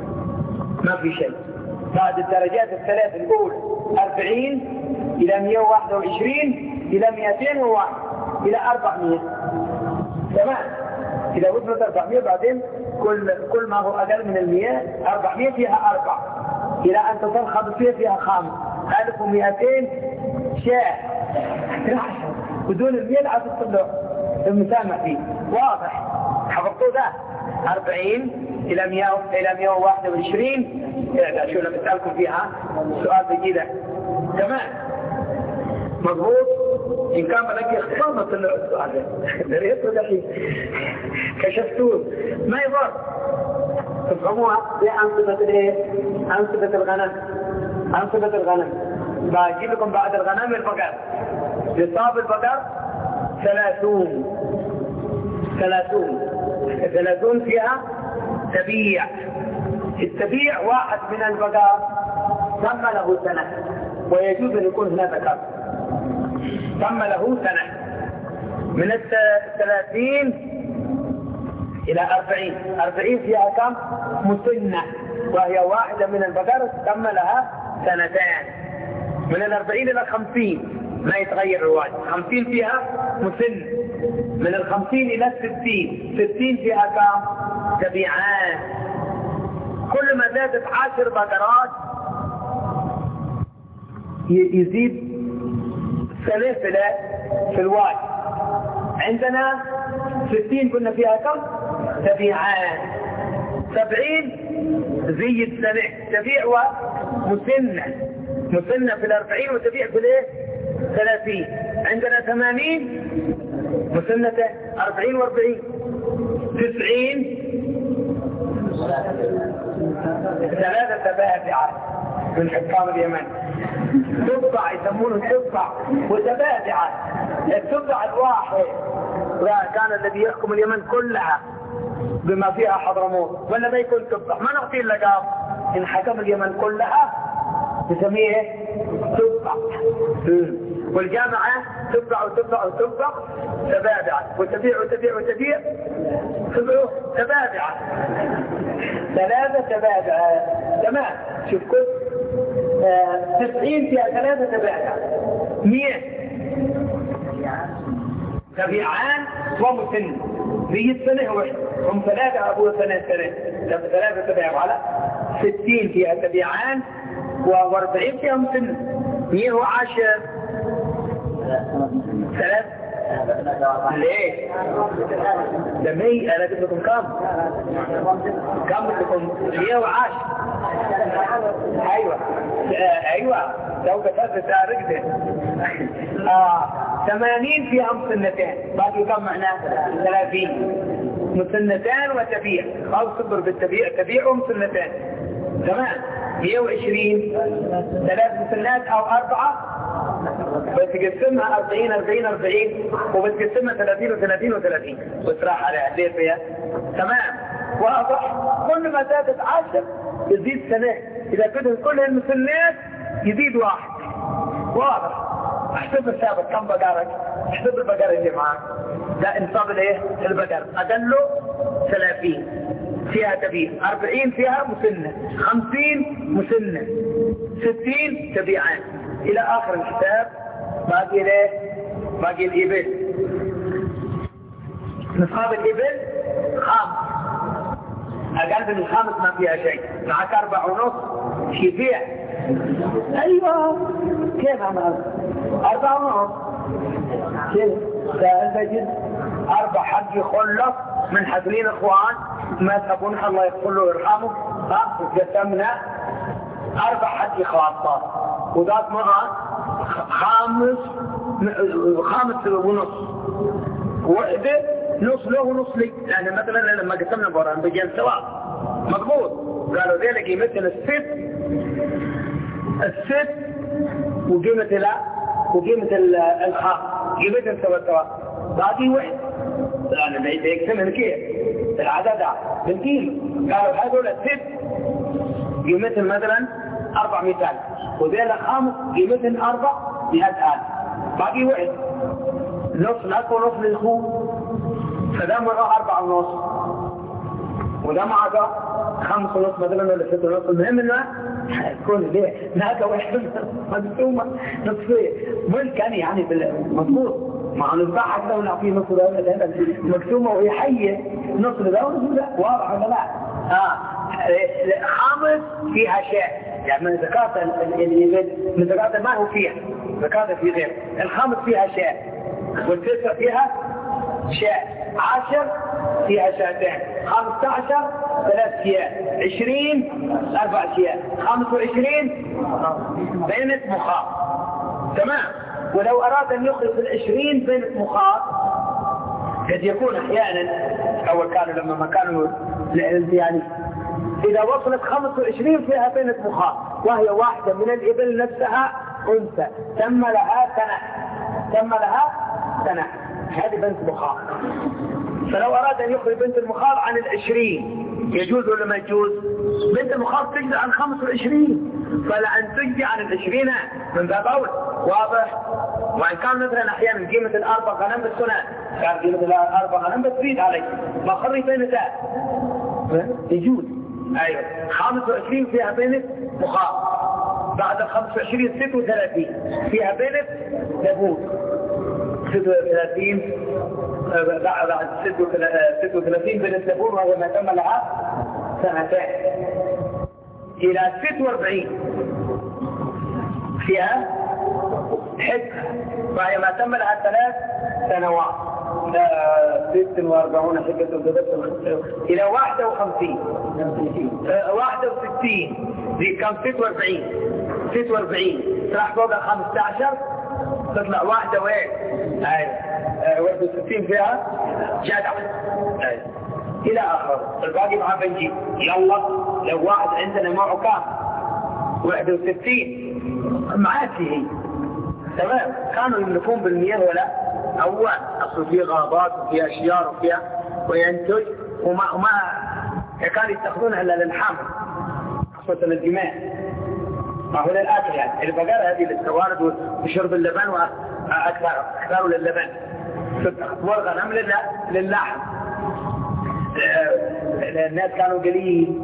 بعد الدرجات الثلاث الأولى 40 إلى 121 إلى 201 إلى 400. تمام. إذا وصلت 400 بعدين كل ما هو أقل من 100 400 فيها 4 إلى أن تصل 500 فيها 5 1200 شاة بدون 100 عاد تصل المسامح فيه. واضح؟ حفظتوا ده؟ 40 إلى 100 إلى 121 شو لما أسألكم فيها سؤال بجيدة. تمام. مضبوط. إن كان بلقي اختصار ما طلعوا السؤال ده ريته دحين كشفتوه ما يضر. تفهموها في أنصبة الايه؟ أنصبة الغنم. باجي لكم بعد الغنم البقر. نصاب البقر 30 فيها تبيع. التبيع واحد من البقر تم له سنة ويجوز أن يكون هنا ذكر تم له سنة. من 30 إلى 40 فيها كم؟ مسنة وهي واحدة من البقر تم لها 2 سنين. من 40 إلى 50 ما يتغير الواجب. 50 فيها مسن. من 50 إلى 60 فيها كم؟ تبيعان. كل ما زادت 10 بقرات يزيد سنة في الواجب. عندنا 60 قلنا فيها كم؟ تبيعان. 70 زيد سنة تبيع ومسنة في 40 وتبيع في 30. عندنا 80 مسنة 40 و40. 90 3 تبادعات من حكام اليمن. تبع يسمونه تبع وتبادعات. التبع الواحد كان الذي يحكم اليمن كلها بما فيها حضرموت ولا ما يكون تبع ما نعطيه اللقب. إن حكم اليمن كلها نسميه تبع. والجامعة تبع تبادعت وتبيع تبادعت 3 تبادعات. تمام. شوف كل 90 فيها 3 تبادعات. 100 تبيعان ومسن 100 سنة واحد هم 3 أبوه سنة 3 تبيعوا على 60 فيها تبيعان و40 فيها مسن. 110 3 ليه؟ ده 100 أنا قلت لكم كم لكم 110. أيوة لو قتلت رقدة 80 فيها مسنتين باقي كم معناه 30 مسنتين وتبيع أو صبر بالتبيع تبيع ومسنتين. تمام. 120 3 مسنات أو 4 بتقسمها 40 وبتقسمها 30 وتراح على عديد فيها. تمام. واضح. كل ما زادت 10 يزيد سنة. إذا كنت كل المسنات يزيد 1. واضح. احسب السابق كم بقرك. احسب البقر اللي معاك ده انصاب الايه البقر اقله 30 فيها تبيع. 40 فيها مسنة. 50 مسنة. 60 تبيعان الى اخر الحساب. باقي الإبل. نصاب الإبل 5. أقل من 5 ما فيها شيء. معك 4.5 يبيع. أيوة كيف عمل 4.5 كده. فالفجر 4 حق يخلص من حسنين اخوان ما تكون الله يغفر له ويرحمه. قسمنا 4 حق خاصات وذات مرة 5.5 وحدة نص له ونص لي. يعني مثلا لما قسمنا بران بجين سواء مضبوط. قالوا ذي قيمتنا الست وقيمة وقيمة الخام قيمتهم سوا باقي واحد. يعني بيقسمها كيف العدد بالقيمة. قالوا هذول الست قيمتهم مثلا 400,000 وذيلا 5 قيمتهم 400,000 باقي واحد نص لك ونص للخوف. فده مرة 4.5 وده معك 5.5 مثلا ولا 6.5. المهم انه تكون ليه ناقة واحدة مقسومة نصفية ملكا يعني مضبوط. مع نذبحها كده ونعطيه نص ده مقسومة وهي حية نص ده ونص ده. واضح ولا لا؟ خامس فيها شيء يعني من زكاة من زكاة ما هو فيها زكاة في غير. الخامس فيها شيء والتسع فيها شيء 10 فيها شيئين 15 3 شيئات 20 4 شيئات 25 بينة مخاط. تمام. ولو أراد أن يخلص 20 بينة مخاط قد يكون أحيانا أول كانوا لما ما كانوا يعني إذا وصلت 25 فيها بينة مخاط وهي واحدة من الإبل نفسها أنثى تم لها سنة هذه بنت مخاط. فلو أراد أن يخرج بنت المخاط عن 20 يجوز ولا ما يجوز؟ بنت المخاط تجزي عن 25 فلأن تجزي عن 20 من باب أول. واضح؟ وإن كان مثلا أحيانا قيمة 4 غنم بالسنة كان قيمة 4 غنم بتزيد عليك ما خرج بين ذات يجوز. أيوة 25 فيها بنت مخاط. بعد 25 36 فيها بنت لبوت 36 بعد 36 بنت لبون وهي ما تم لها سنتين إلى 46 فيها حكة وهي ما تم لها 3 سنوات 46 حكة إلى 51 دي كم 46 راح فوق 15 تطلع واحدة وين 61 فيها جدع إلى آخر. الباقي مع بنجيب يلا لو واحد عندنا معه كام 61 معاه فيه. تمام. كانوا يملكون بالمياه ولا أول أصل فيه غابات وفيها أشجار وفيها وينتج وما كانوا يستخدمونها إلا للحمل خصوصا الدماء ما هو للأكل. يعني البقرة هذه للسوارد وشرب اللبن وأكثر للبن والغنم للحم. الناس كانوا قليل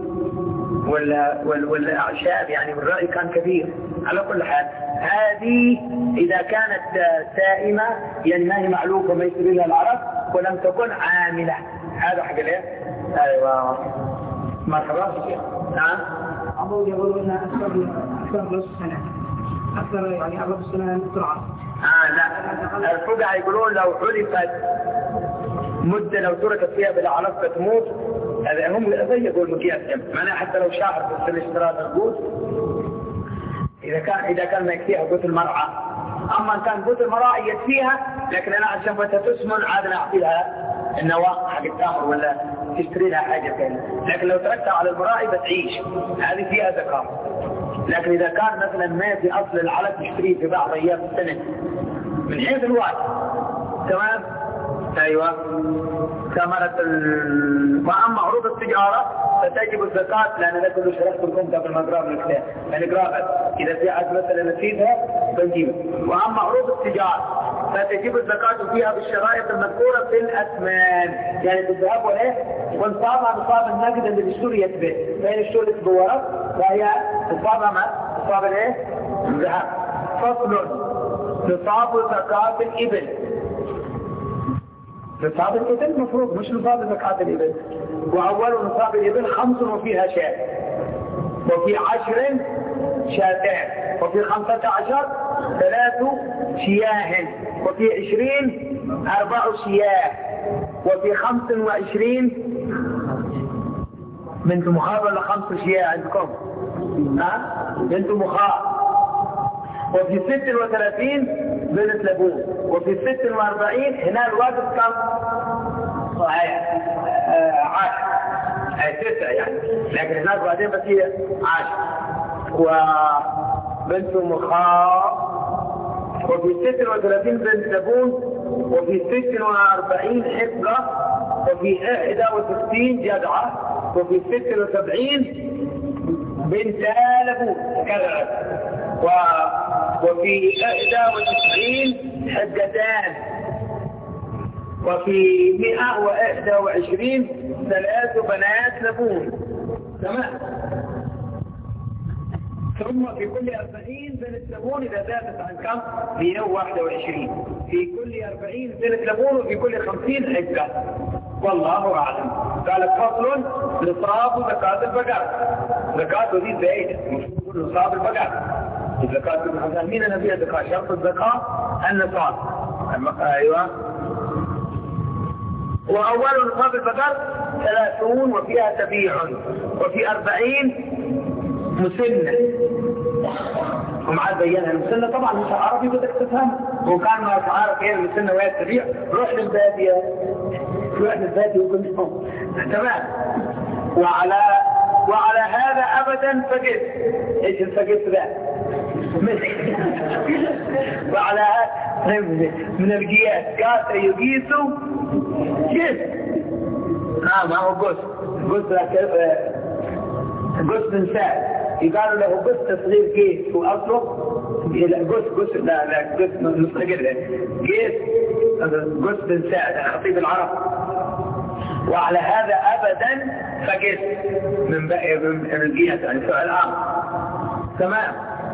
والأعشاب يعني والرأي كان كبير. على كل حال هذه إذا كانت سائمة يعني ما هي معلوفة ما يسري لها العرب ولم تكن عاملة. هذا حق ليه؟ أيوة مرحبا. نعم أبو يقول أن أكثر نصف سنة أكثر يعني 4 سنة بسرعة. لا الفقهاء يقولون لو حلفت مدة لو تركت فيها بلا عرفة تموت. هذا هم يقول مقياس معناه حتى لو شهر في الاشتراط القوت إذا كان ما يكفيها قوت المرأة. أما إن كان قوت المرأة يكفيها لكن أنا عشان فتها تسمن عاد أعطي لها النواة حق التمر ولا تشتري لها حاجة ثانية. لكن لو تركتها على المرأة بتعيش هذه فيها ذكر. لكن إذا كان مثلا ما في أصل العلف تشتريه في بعض أيام السنة من حيث الوقت. تمام. أيوة ثمرة وأما عروض التجارة فتجب الزكاة لأن لا كل شرط الكمتة في المقراب الكتاب يعني قرابة إذا في عد مثلا نسيبها بنجيبها. وأما عروض التجارة فتجب الزكاة فيها بالشرائط المذكورة في الأثمان يعني بالذهب وإيه ونصابها نصاب النقد اللي بيشتري يتبه فإن الشغل يتبورة وهي نصابها نصاب الإيه الذهب. فصل نصاب زكاة الإبل. نصاب الإبل مفروض مش نصاب زكاة الإبل. وأول نصاب الإبل 5 وفيها شيء وفي 10 شاتان، وفي 15 3 شياه، وفي 20 4 شياه، وفي 25 بنت مخاض ولا 5 شياه عندكم؟ بنت مخاض. وفي 36 بنت لبون، وفي 46 هنا الواجب كم؟ 10 9 يعني، لكن هناك بعدين بس هي 10. وبنت مخاض. وفي 36 بنت لبون، وفي 46 حقة، وفي 61 جدعة، وفي 76 بنت لبون كذا، وفي 91 حقتان، وفي 121 3 بنات لبون. تمام. ثم في كل 40 بنت لبون إذا زادت عن كم؟ 121. في كل 40 بنت لبون، وفي كل 50 حقة. والله أعلم. قالت فصل نصاب زكاة البقر. زكاة دي زايدة، المفروض نصاب البقر. الزكاة البقر مين نبيها زكاة؟ شرط الزكاة النصاب. أيوة. وأول نصاب البقر 30 وفيها تبيع، وفي 40 مسنة. ومعاد بيانها المسنة طبعا مش عربي بدك تفهم، وكان ما تعرف ايه المسنة وهي التبيع روح للبادية، روح للبادية وكل يوم. تمام. وعلى هذا ابدا فقد ايش الفقد ده؟ وعلى هذا من القياس قاس يقيسوا جس. ما هو قس بن سعد يقالوا له قس تصغير كيس واصله قس لا قس مستقر كيس قس بن سعد خطيب العرب. وعلى هذا ابدا فقس من القياس يعني سؤال عام. تمام.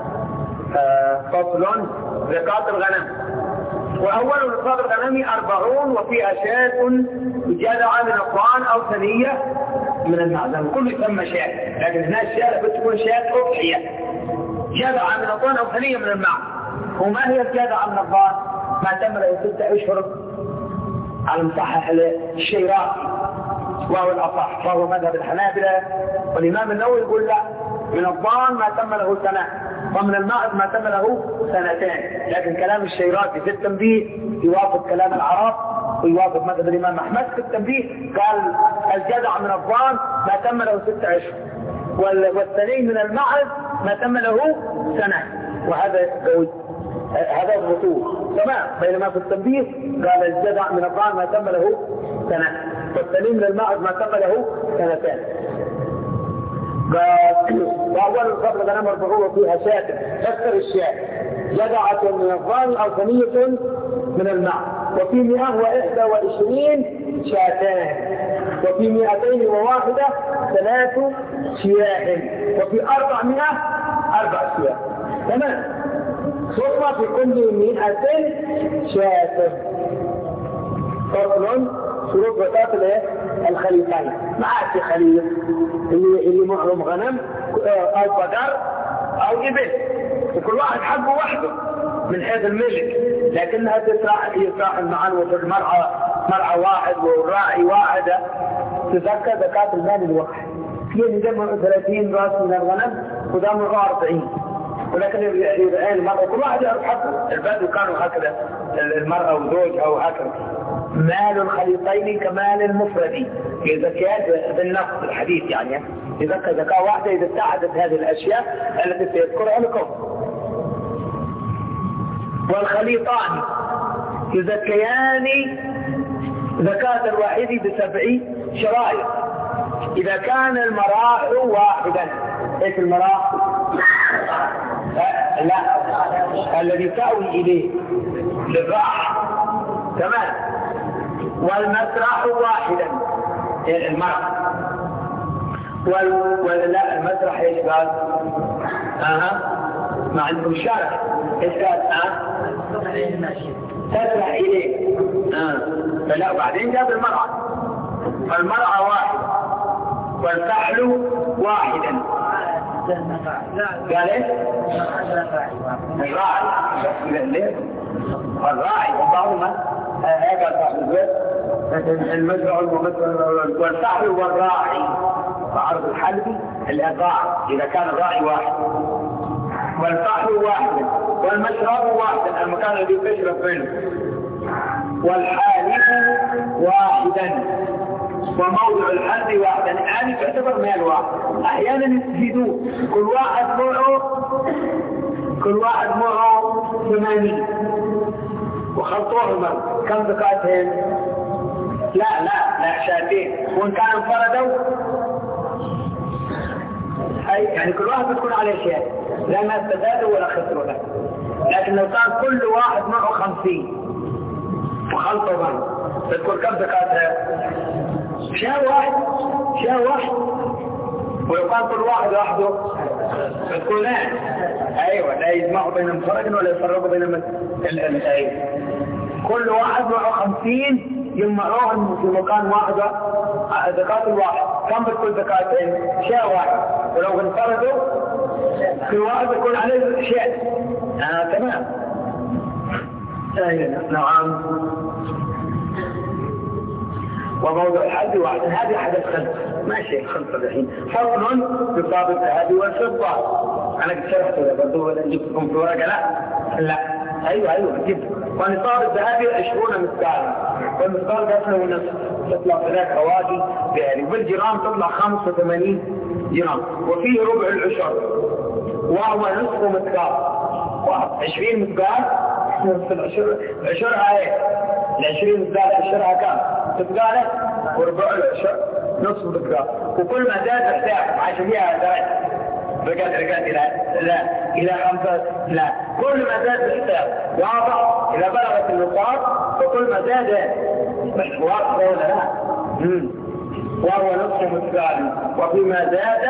فصل زكاة الغنم. وأول نصاب الغنم 40 وفيها شاة جدعة من الضان أو ثنية من المعدن. كله يسمى شاة، لكن هنا الشاة بتكون شاة أضحية جدعة من الضان أو ثنية من المعدن. وما هي الجدعة من الضان؟ ما تم له 6 أشهر على مصحح الشيراتي وهو الأصح، وهو مذهب الحنابلة. والإمام النووي يقول لا، من الضان ما تم له سنة، ومن المعز ما تم له 2 لكن كلام الشيراتي في التنبيه يوافق كلام العرب ويوافق مذهب الإمام أحمد في التنبيه. قال الجدع من الضان ما تم له 6 أشهر، والثني من المعز ما تم له 1 وهذا هذا الرسول. تمام. بينما في التنبيه قال الجدع من الضان ما تم له 1 والثني من المعز ما تم له 2. وأول قبل غنم 40 فيها شاة تكثر الشاة جدعة من الضان أو ثنية من المعز. وفي 121 شاتان، وفي 201 3 شياه، وفي 400 4 شياه. تمام. ثم في كل 100 شاة. فصل شروط زكاة الخليطين. معك خليط اللي معهم غنم او بقر او ابل، وكل واحد حقه وحده من حيث الملك، لكنها يسرح معا. وفي مرعى واحد والراعي واحدة تزكى زكاة المال الواحد. في يجمع 30 راس من الغنم وده 40، ولكن المرأة كل واحد يعرف حقه. البدو كانوا هكذا، المرأة وزوج او هكذا. مال الخليطين كمال المفرد يزكى بالنص الحديث، يعني يزكى زكاة واحدة إذا ابتعدت هذه الأشياء التي سيذكرها لكم. والخليطان يزكيان زكاة الواحد ب7 شرائط إذا كان المراح واحدا. ايش المراح؟ لا، الذي تأوي إليه للراح. تمام. والمسرح واحدا المرح. ولا المسرح ايش قال؟ ما عندكم شرح. ايش قال؟ تسرح اليه. فلا، بعدين جاب المرأة. فالمرأة واحد والفحل واحدا. قال ايش؟ الراعي بعضهم قال صاحب البيت المزرع والفحل والراعي. فعرض الحلبي الإقاع إذا كان الراعي واحد والفحل واحد والمشرب واحد المكان الذي تشرب منه والحالب واحدا وموضع الحلب واحدا. يعني تعتبر مال واحد. أحيانا يستفيدون كل واحد معه 80 وخلطوهم كم زكاتهم؟ لا شاتين. وإن كانوا انفردوا يعني كل واحد بتكون عليه شيء لا ما استفادوا ولا خسروا له. لكن لو كان كل واحد معه 50 وخلطوهم بتكون كم زكاتها؟ شيء واحد. ولو كان كل واحد وحده بتكون ايوه لا يجمعوا بينهم فرقا ولا يفرقوا بينهم كل واحد معه 50 يجمعوهم في مكان واحد. زكاة الواحد كم بتكون زكاتين؟ شيء واحد. ولو انفردوا كل واحد يكون عليه شيء. تمام. نعم. وموضع الحد واحد. هذه حدث خلف ماشي الخلف الحين. فصل بصاب الذهب والفضة. أنا قد شرحت ولا برضو ولا نجيبكم في ورقة؟ لا أيوة جبت. ونصاب الذهب 20 مثقالا والمثقال قسمه ونصف تطلع 3 أواجي بهذه. والجرام تطلع 85 جرام. وفيه ربع العشر وهو نصف مثقال. 20 مثقال نصف العشر. عشرها ايه؟ 20 مثقال عشرها كم؟ مثقاله وربع العشر نصف مثقال. وكل ما زاد احتاج عشان فيها درجة رجعت إلى 5. لا كل ما زاد احتاج واضح. إذا بلغت النقاط فكل ما زاد واضح ولا لا. وهو نصف مثقال. وفيما زاد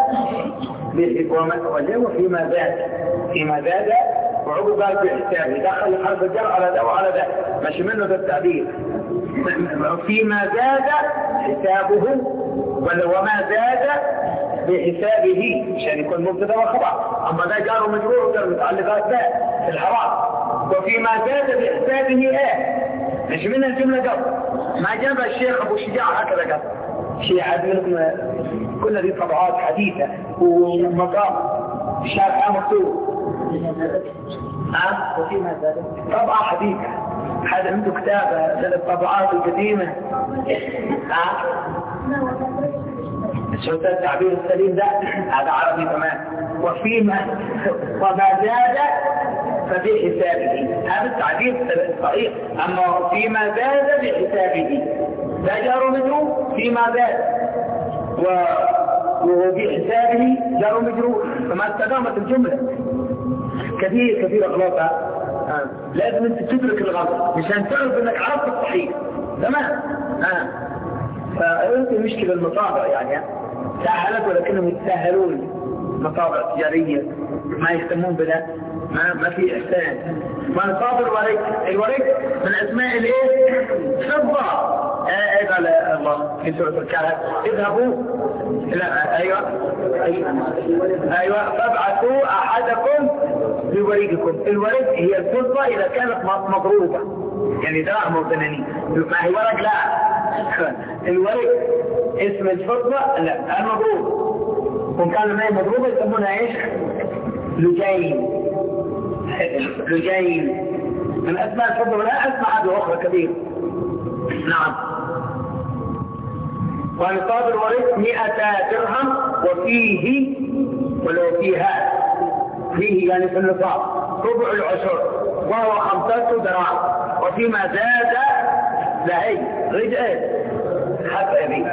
فيما زاد وعقب قال بحسابه دخل حرف الجر على ده وعلى ده ماشي منه ده التعبير. فيما زاد حسابه وما زاد بحسابه عشان يكون مبتدا وخبر. اما ده جار ومجرور وجر متعلقات ده في الحرام. وفيما زاد بحسابه مش من الجمله قبل ما جاب الشيخ ابو شجاع هكذا قال شيء عاد منكم كل هذه طبعات حديثه ومقام الشافعي مكتوب. وفيما زاد طبعة حديثة. هذا عنده كتاب للطبعات القديمة. شوف التعبير السليم ده هذا عربي كمان. وما زاد فبحسابه هذا التعبير صحيح. أما فيما زاد بحسابه لا جار منه فيما زاد وبحسابه جار مجرور. فما استقامت الجملة كثير أغلاطها. لازم انت تدرك الغلط مشان تعرف انك عرفت الصحيح. تمام. فأنت مشكلة المطابع يعني سهلت ولكنهم يتسهلون. مطابع تجارية ما يهتمون بها ما في إحسان. فنصاب الورق من أسماء الايه؟ فضة. قال الله في سورة الكهف اذهبوا ايوه فابعثوا احدكم بورقكم. الورق هي الفضة اذا كانت مضروبة يعني دراهم وثنانين. ما هي ورق؟ لا الورق اسم الفضة لا المضروب. وان كان ما هي مضروبة يسمونها ايش؟ لجين من اسماء الفضة. ولا اسماء عدوى اخرى كبيرة. نعم. ونصاب الورق 100 درهم. وفيه ولو فيها فيه يعني في النصاب ربع العشر وهو 5 دراهم. وفيما زاد لهي رجع حتى يبي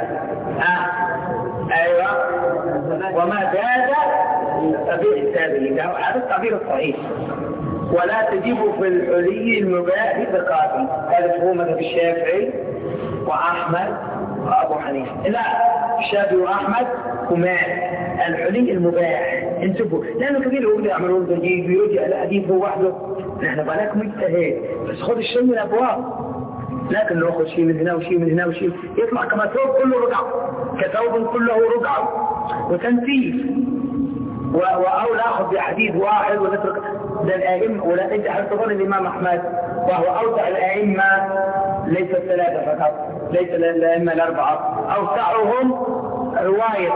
ايوه وما زاد فبحسابه. هذا التعبير الصحيح. ولا تجب في الحلي المباح زكاة. هذا هو مذهب الشافعي وأحمد وأبو حنيفة. لا الشافعي وأحمد ومال الحلي المباح انتبهوا لأنه كثير يقول يعملون ضجيج ويرجع الحديث هو وحده. نحن بالك مجتهد بس خذ الشيء من الأبواب. لكن لو أخذ شيء من هنا وشيء من هنا وشيء يطلع كما ثوب كله رقع كثوب كله رقع وتنتيف. أو نأخذ بحديث واحد ونترك ده الأئمة. ولا أنت حتظن الإمام أحمد وهو أوسع الأئمة ليس الثلاثة فقط، ليس الأئمة الأربعة، أوسعهم رواية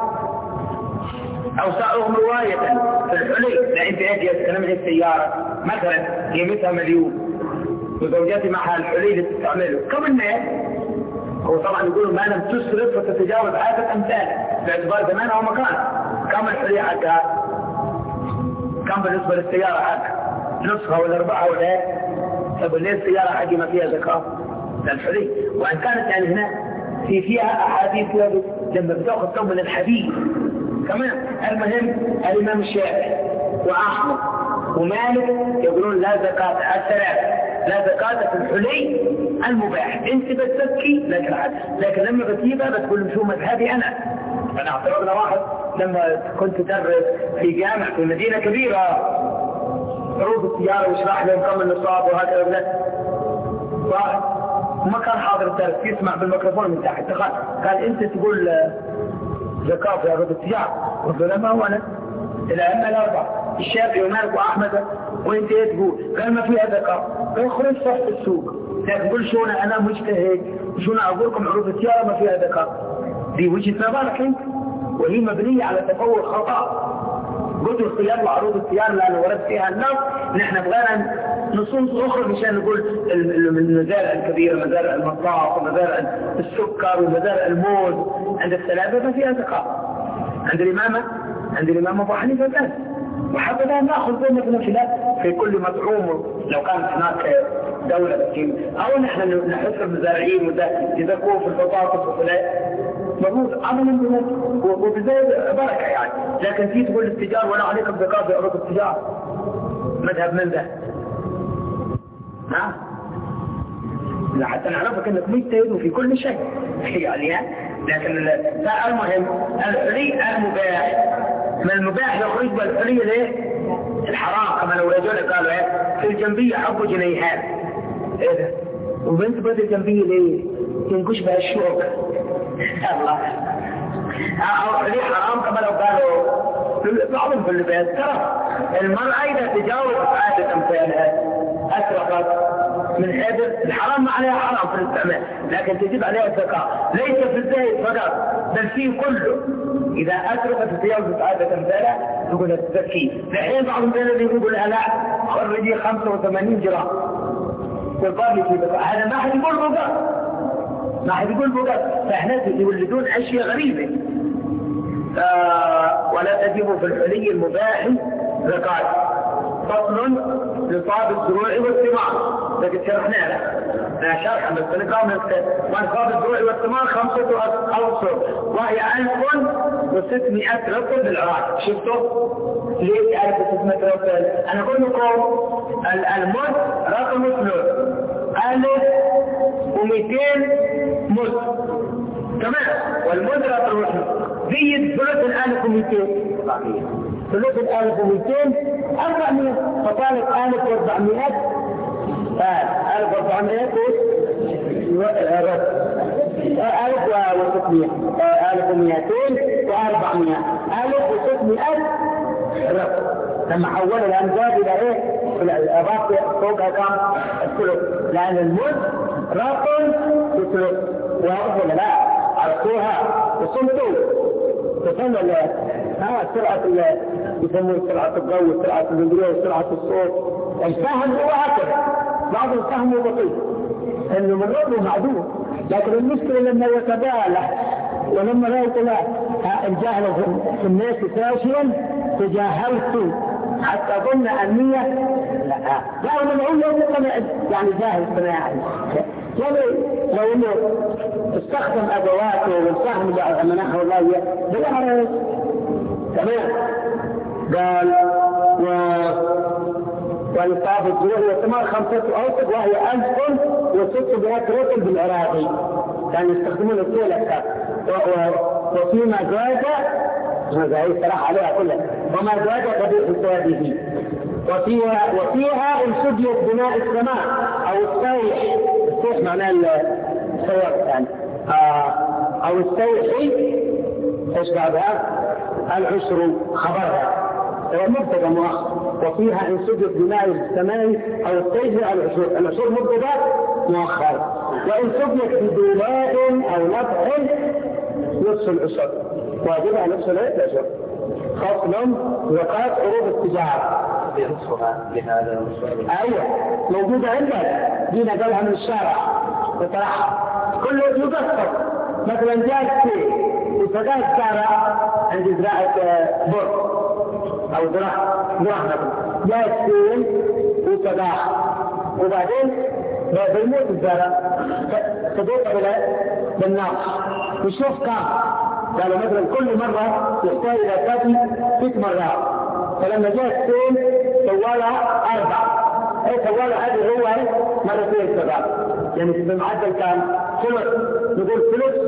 في الحلي. لأن أنت أتكلم عن السيارة مثلا قيمتها 1,000,000 وزوجاتي معها الحلي اللي تستعمله كم الناس. هو طبعا يقولوا ما لم تسرف وتتجاوز عادة أمثالها باعتبار زمانها ومكانها. كم الحلي حقها؟ كم بالنسبة للسيارة حقها؟ نصفها ولا ربعها ولا ايه؟ طب ليه السيارة حقي ما فيها زكاة؟ الحلي. وأن كانت يعني هنا فيها أحاديث لما بتأخذ ثوب من الحديث كمان. المهم الإمام الشافعي وأحمد ومالك يقولون لا زكاة، الثلاثة لا زكاة في الحلي المباح. انت بتزكي لكن لما بتجيبها بتقول شو مذهبي انا اعترضنا واحد لما كنت تدرس في جامع في مدينة كبيرة عروض التجارة ويشرح لهم كم النصاب وهكذا، وما كان حاضر الدرس يسمع بالميكروفون من تحت. قال انت تقول زكاة في عروض التجارة؟ قلت له ما هو انا الأئمة الأربعة الشافعي ومالك وأحمد وانت ايه تقول؟ قال ما فيها زكاة. قال خرج صح في السوق لكن قل شو انا مجتهد وشو اقول لكم عروض التجارة ما فيها زكاة. دي وجهة نظرك انت وهي مبنية على تفوق خطأ. قلت اختيار وعروض التجارة لأنه ورد فيها النص. نحن بغينا نصوص أخرى مشان نقول المزارع الكبيرة، مزارع المطاف ومزارع السكر ومزارع الموز عند الثلاثة ما فيها زكاة. عند الإمام أبو حنيفة بس. وحتى نأخذ زي مثلا في كل مطعوم لو كانت هناك دولة بتجيب أو نحن نحس المزارعين يذكروا في البطاطس وفلاء مضبوط عملا وبزايد بركة يعني. لكن في تقول التجار ولا عليكم زكاة في عروض التجار، مذهب من ده؟ لا حتى نعرفك انك مجتهد في كل شيء يعني. لكن المهم الحلي المباح من المباح يخرج بالحلي ليه؟ الحرام. كما لو رجل قالوا في الجنبية حبوا جنيهات ايه ده؟ وبنت بدأ الجنبية ليه؟ ينقش بها الشوق الله. او حلي حرام كما لو قالوا بعضهم في اللباس ترى المرأة إذا تجاوزت عادة أمثالها أسرقت من حيث الحرام ما عليها حرام في الاستعمال، لكن تجب عليها الزكاة ليس في الزيت فقط بل فيه كله. إذا أسرقت وتجاوزت عادة أمثالها تقول تزكيه. الحين بعضهم الذين يقول لها لا خرجي 85 جرام والبارلي في زكاة. هذا ما حد يقول بقى فإحنا يولدون أشياء غريبة. ولا تجب في الحلي المباح زكاة. فصل لصاب الزروع والثمار لكن شرحنا له شرحا بس نقام وانصاب الزروع والثمار 5 أوسط وهي 1600 رطل بالعراق. شفتوا ليش 1600 رطل؟ أنا أقول لكم المد رقم ثلث 1200 مد تمام، والمد رقم زيد ثلث 1200 ثلث 1200 400 فطالب 1400 1400 1200 1200 و400 1600 رقم. لما حولوا الأمزاج إلى إيه؟ الأضافة فوقها كم؟ الثلث لأن المد رقم بثلث. واضح ولا لا؟ عرفتوها وصلتوا تصلوا سرعة يسمون سرعة الضوء سرعة الفيديو سرعة الصوت. الفهم هو هكذا، بعض الفهم بطيء انه من ربه معدوم. لكن المشكلة لما يتبالى ولما لا يطلع الجهل في الناس فاشلا تجاهلت حتى ظن أنية لا من أقول يعني جاهل صناعي. يعني لو انه استخدم ادواته والفهم اللي منحه الله بالعرض تمام. قال ونصاب الزروع والثمار 5 أوسط وهي 1600 رطل بالعراقي كانوا يستخدمون الطول أكثر. وفيما زاد هذا صراحة عليها كلها وما زاد قبيح سواده. وفيها انسجيت بناء السماء أو الصيح. الصيح معناه الصيح يعني أو الصيح ايش بعدها العشر خبرها مبتدا مؤخر، وفيها إن سجد بماء السماء أو الطيف العشر مبتدا مؤخر، وإن سجد بدماء أو نفع نصف العشر، واجبها نصف العشر. فصل زكاة عروض التجارة بنصفها لهذا أيوة موجودة عندك دينا قالها من الشارع وطرحها كله يقصر. مثلا جاء وفقات الزارع عند زراعة بر أو زراعة مثلا جاء السين وفقاح، وبعدين بالموت الزارع صدوق بالناس وشوف كام قالوا مثلا كل مرة يحتاج إلى كافي 6 مرات، فلما جاء السين سوالها 4 أي سوالها هذه هو مرتين 7 يعني بمعدل كان ثلث، نقول ثلث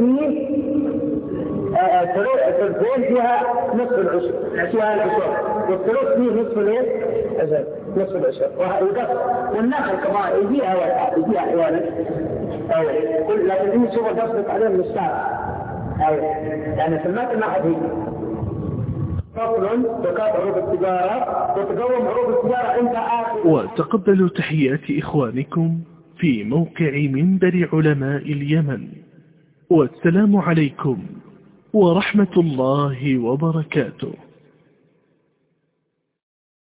ثلثين فيها نصف العشر فيها العشر، والثلث فيه نصف العشر والنخل كمان يجيها أحيانا لكن هي شغل تصدق عليه من الساعة يعني في المثل ما حد هي. فصل زكاة عروض التجارة وتقوم عروض التجارة عند آخر. وتقبلوا تحيات إخوانكم في موقع منبر علماء اليمن، والسلام عليكم ورحمة الله وبركاته.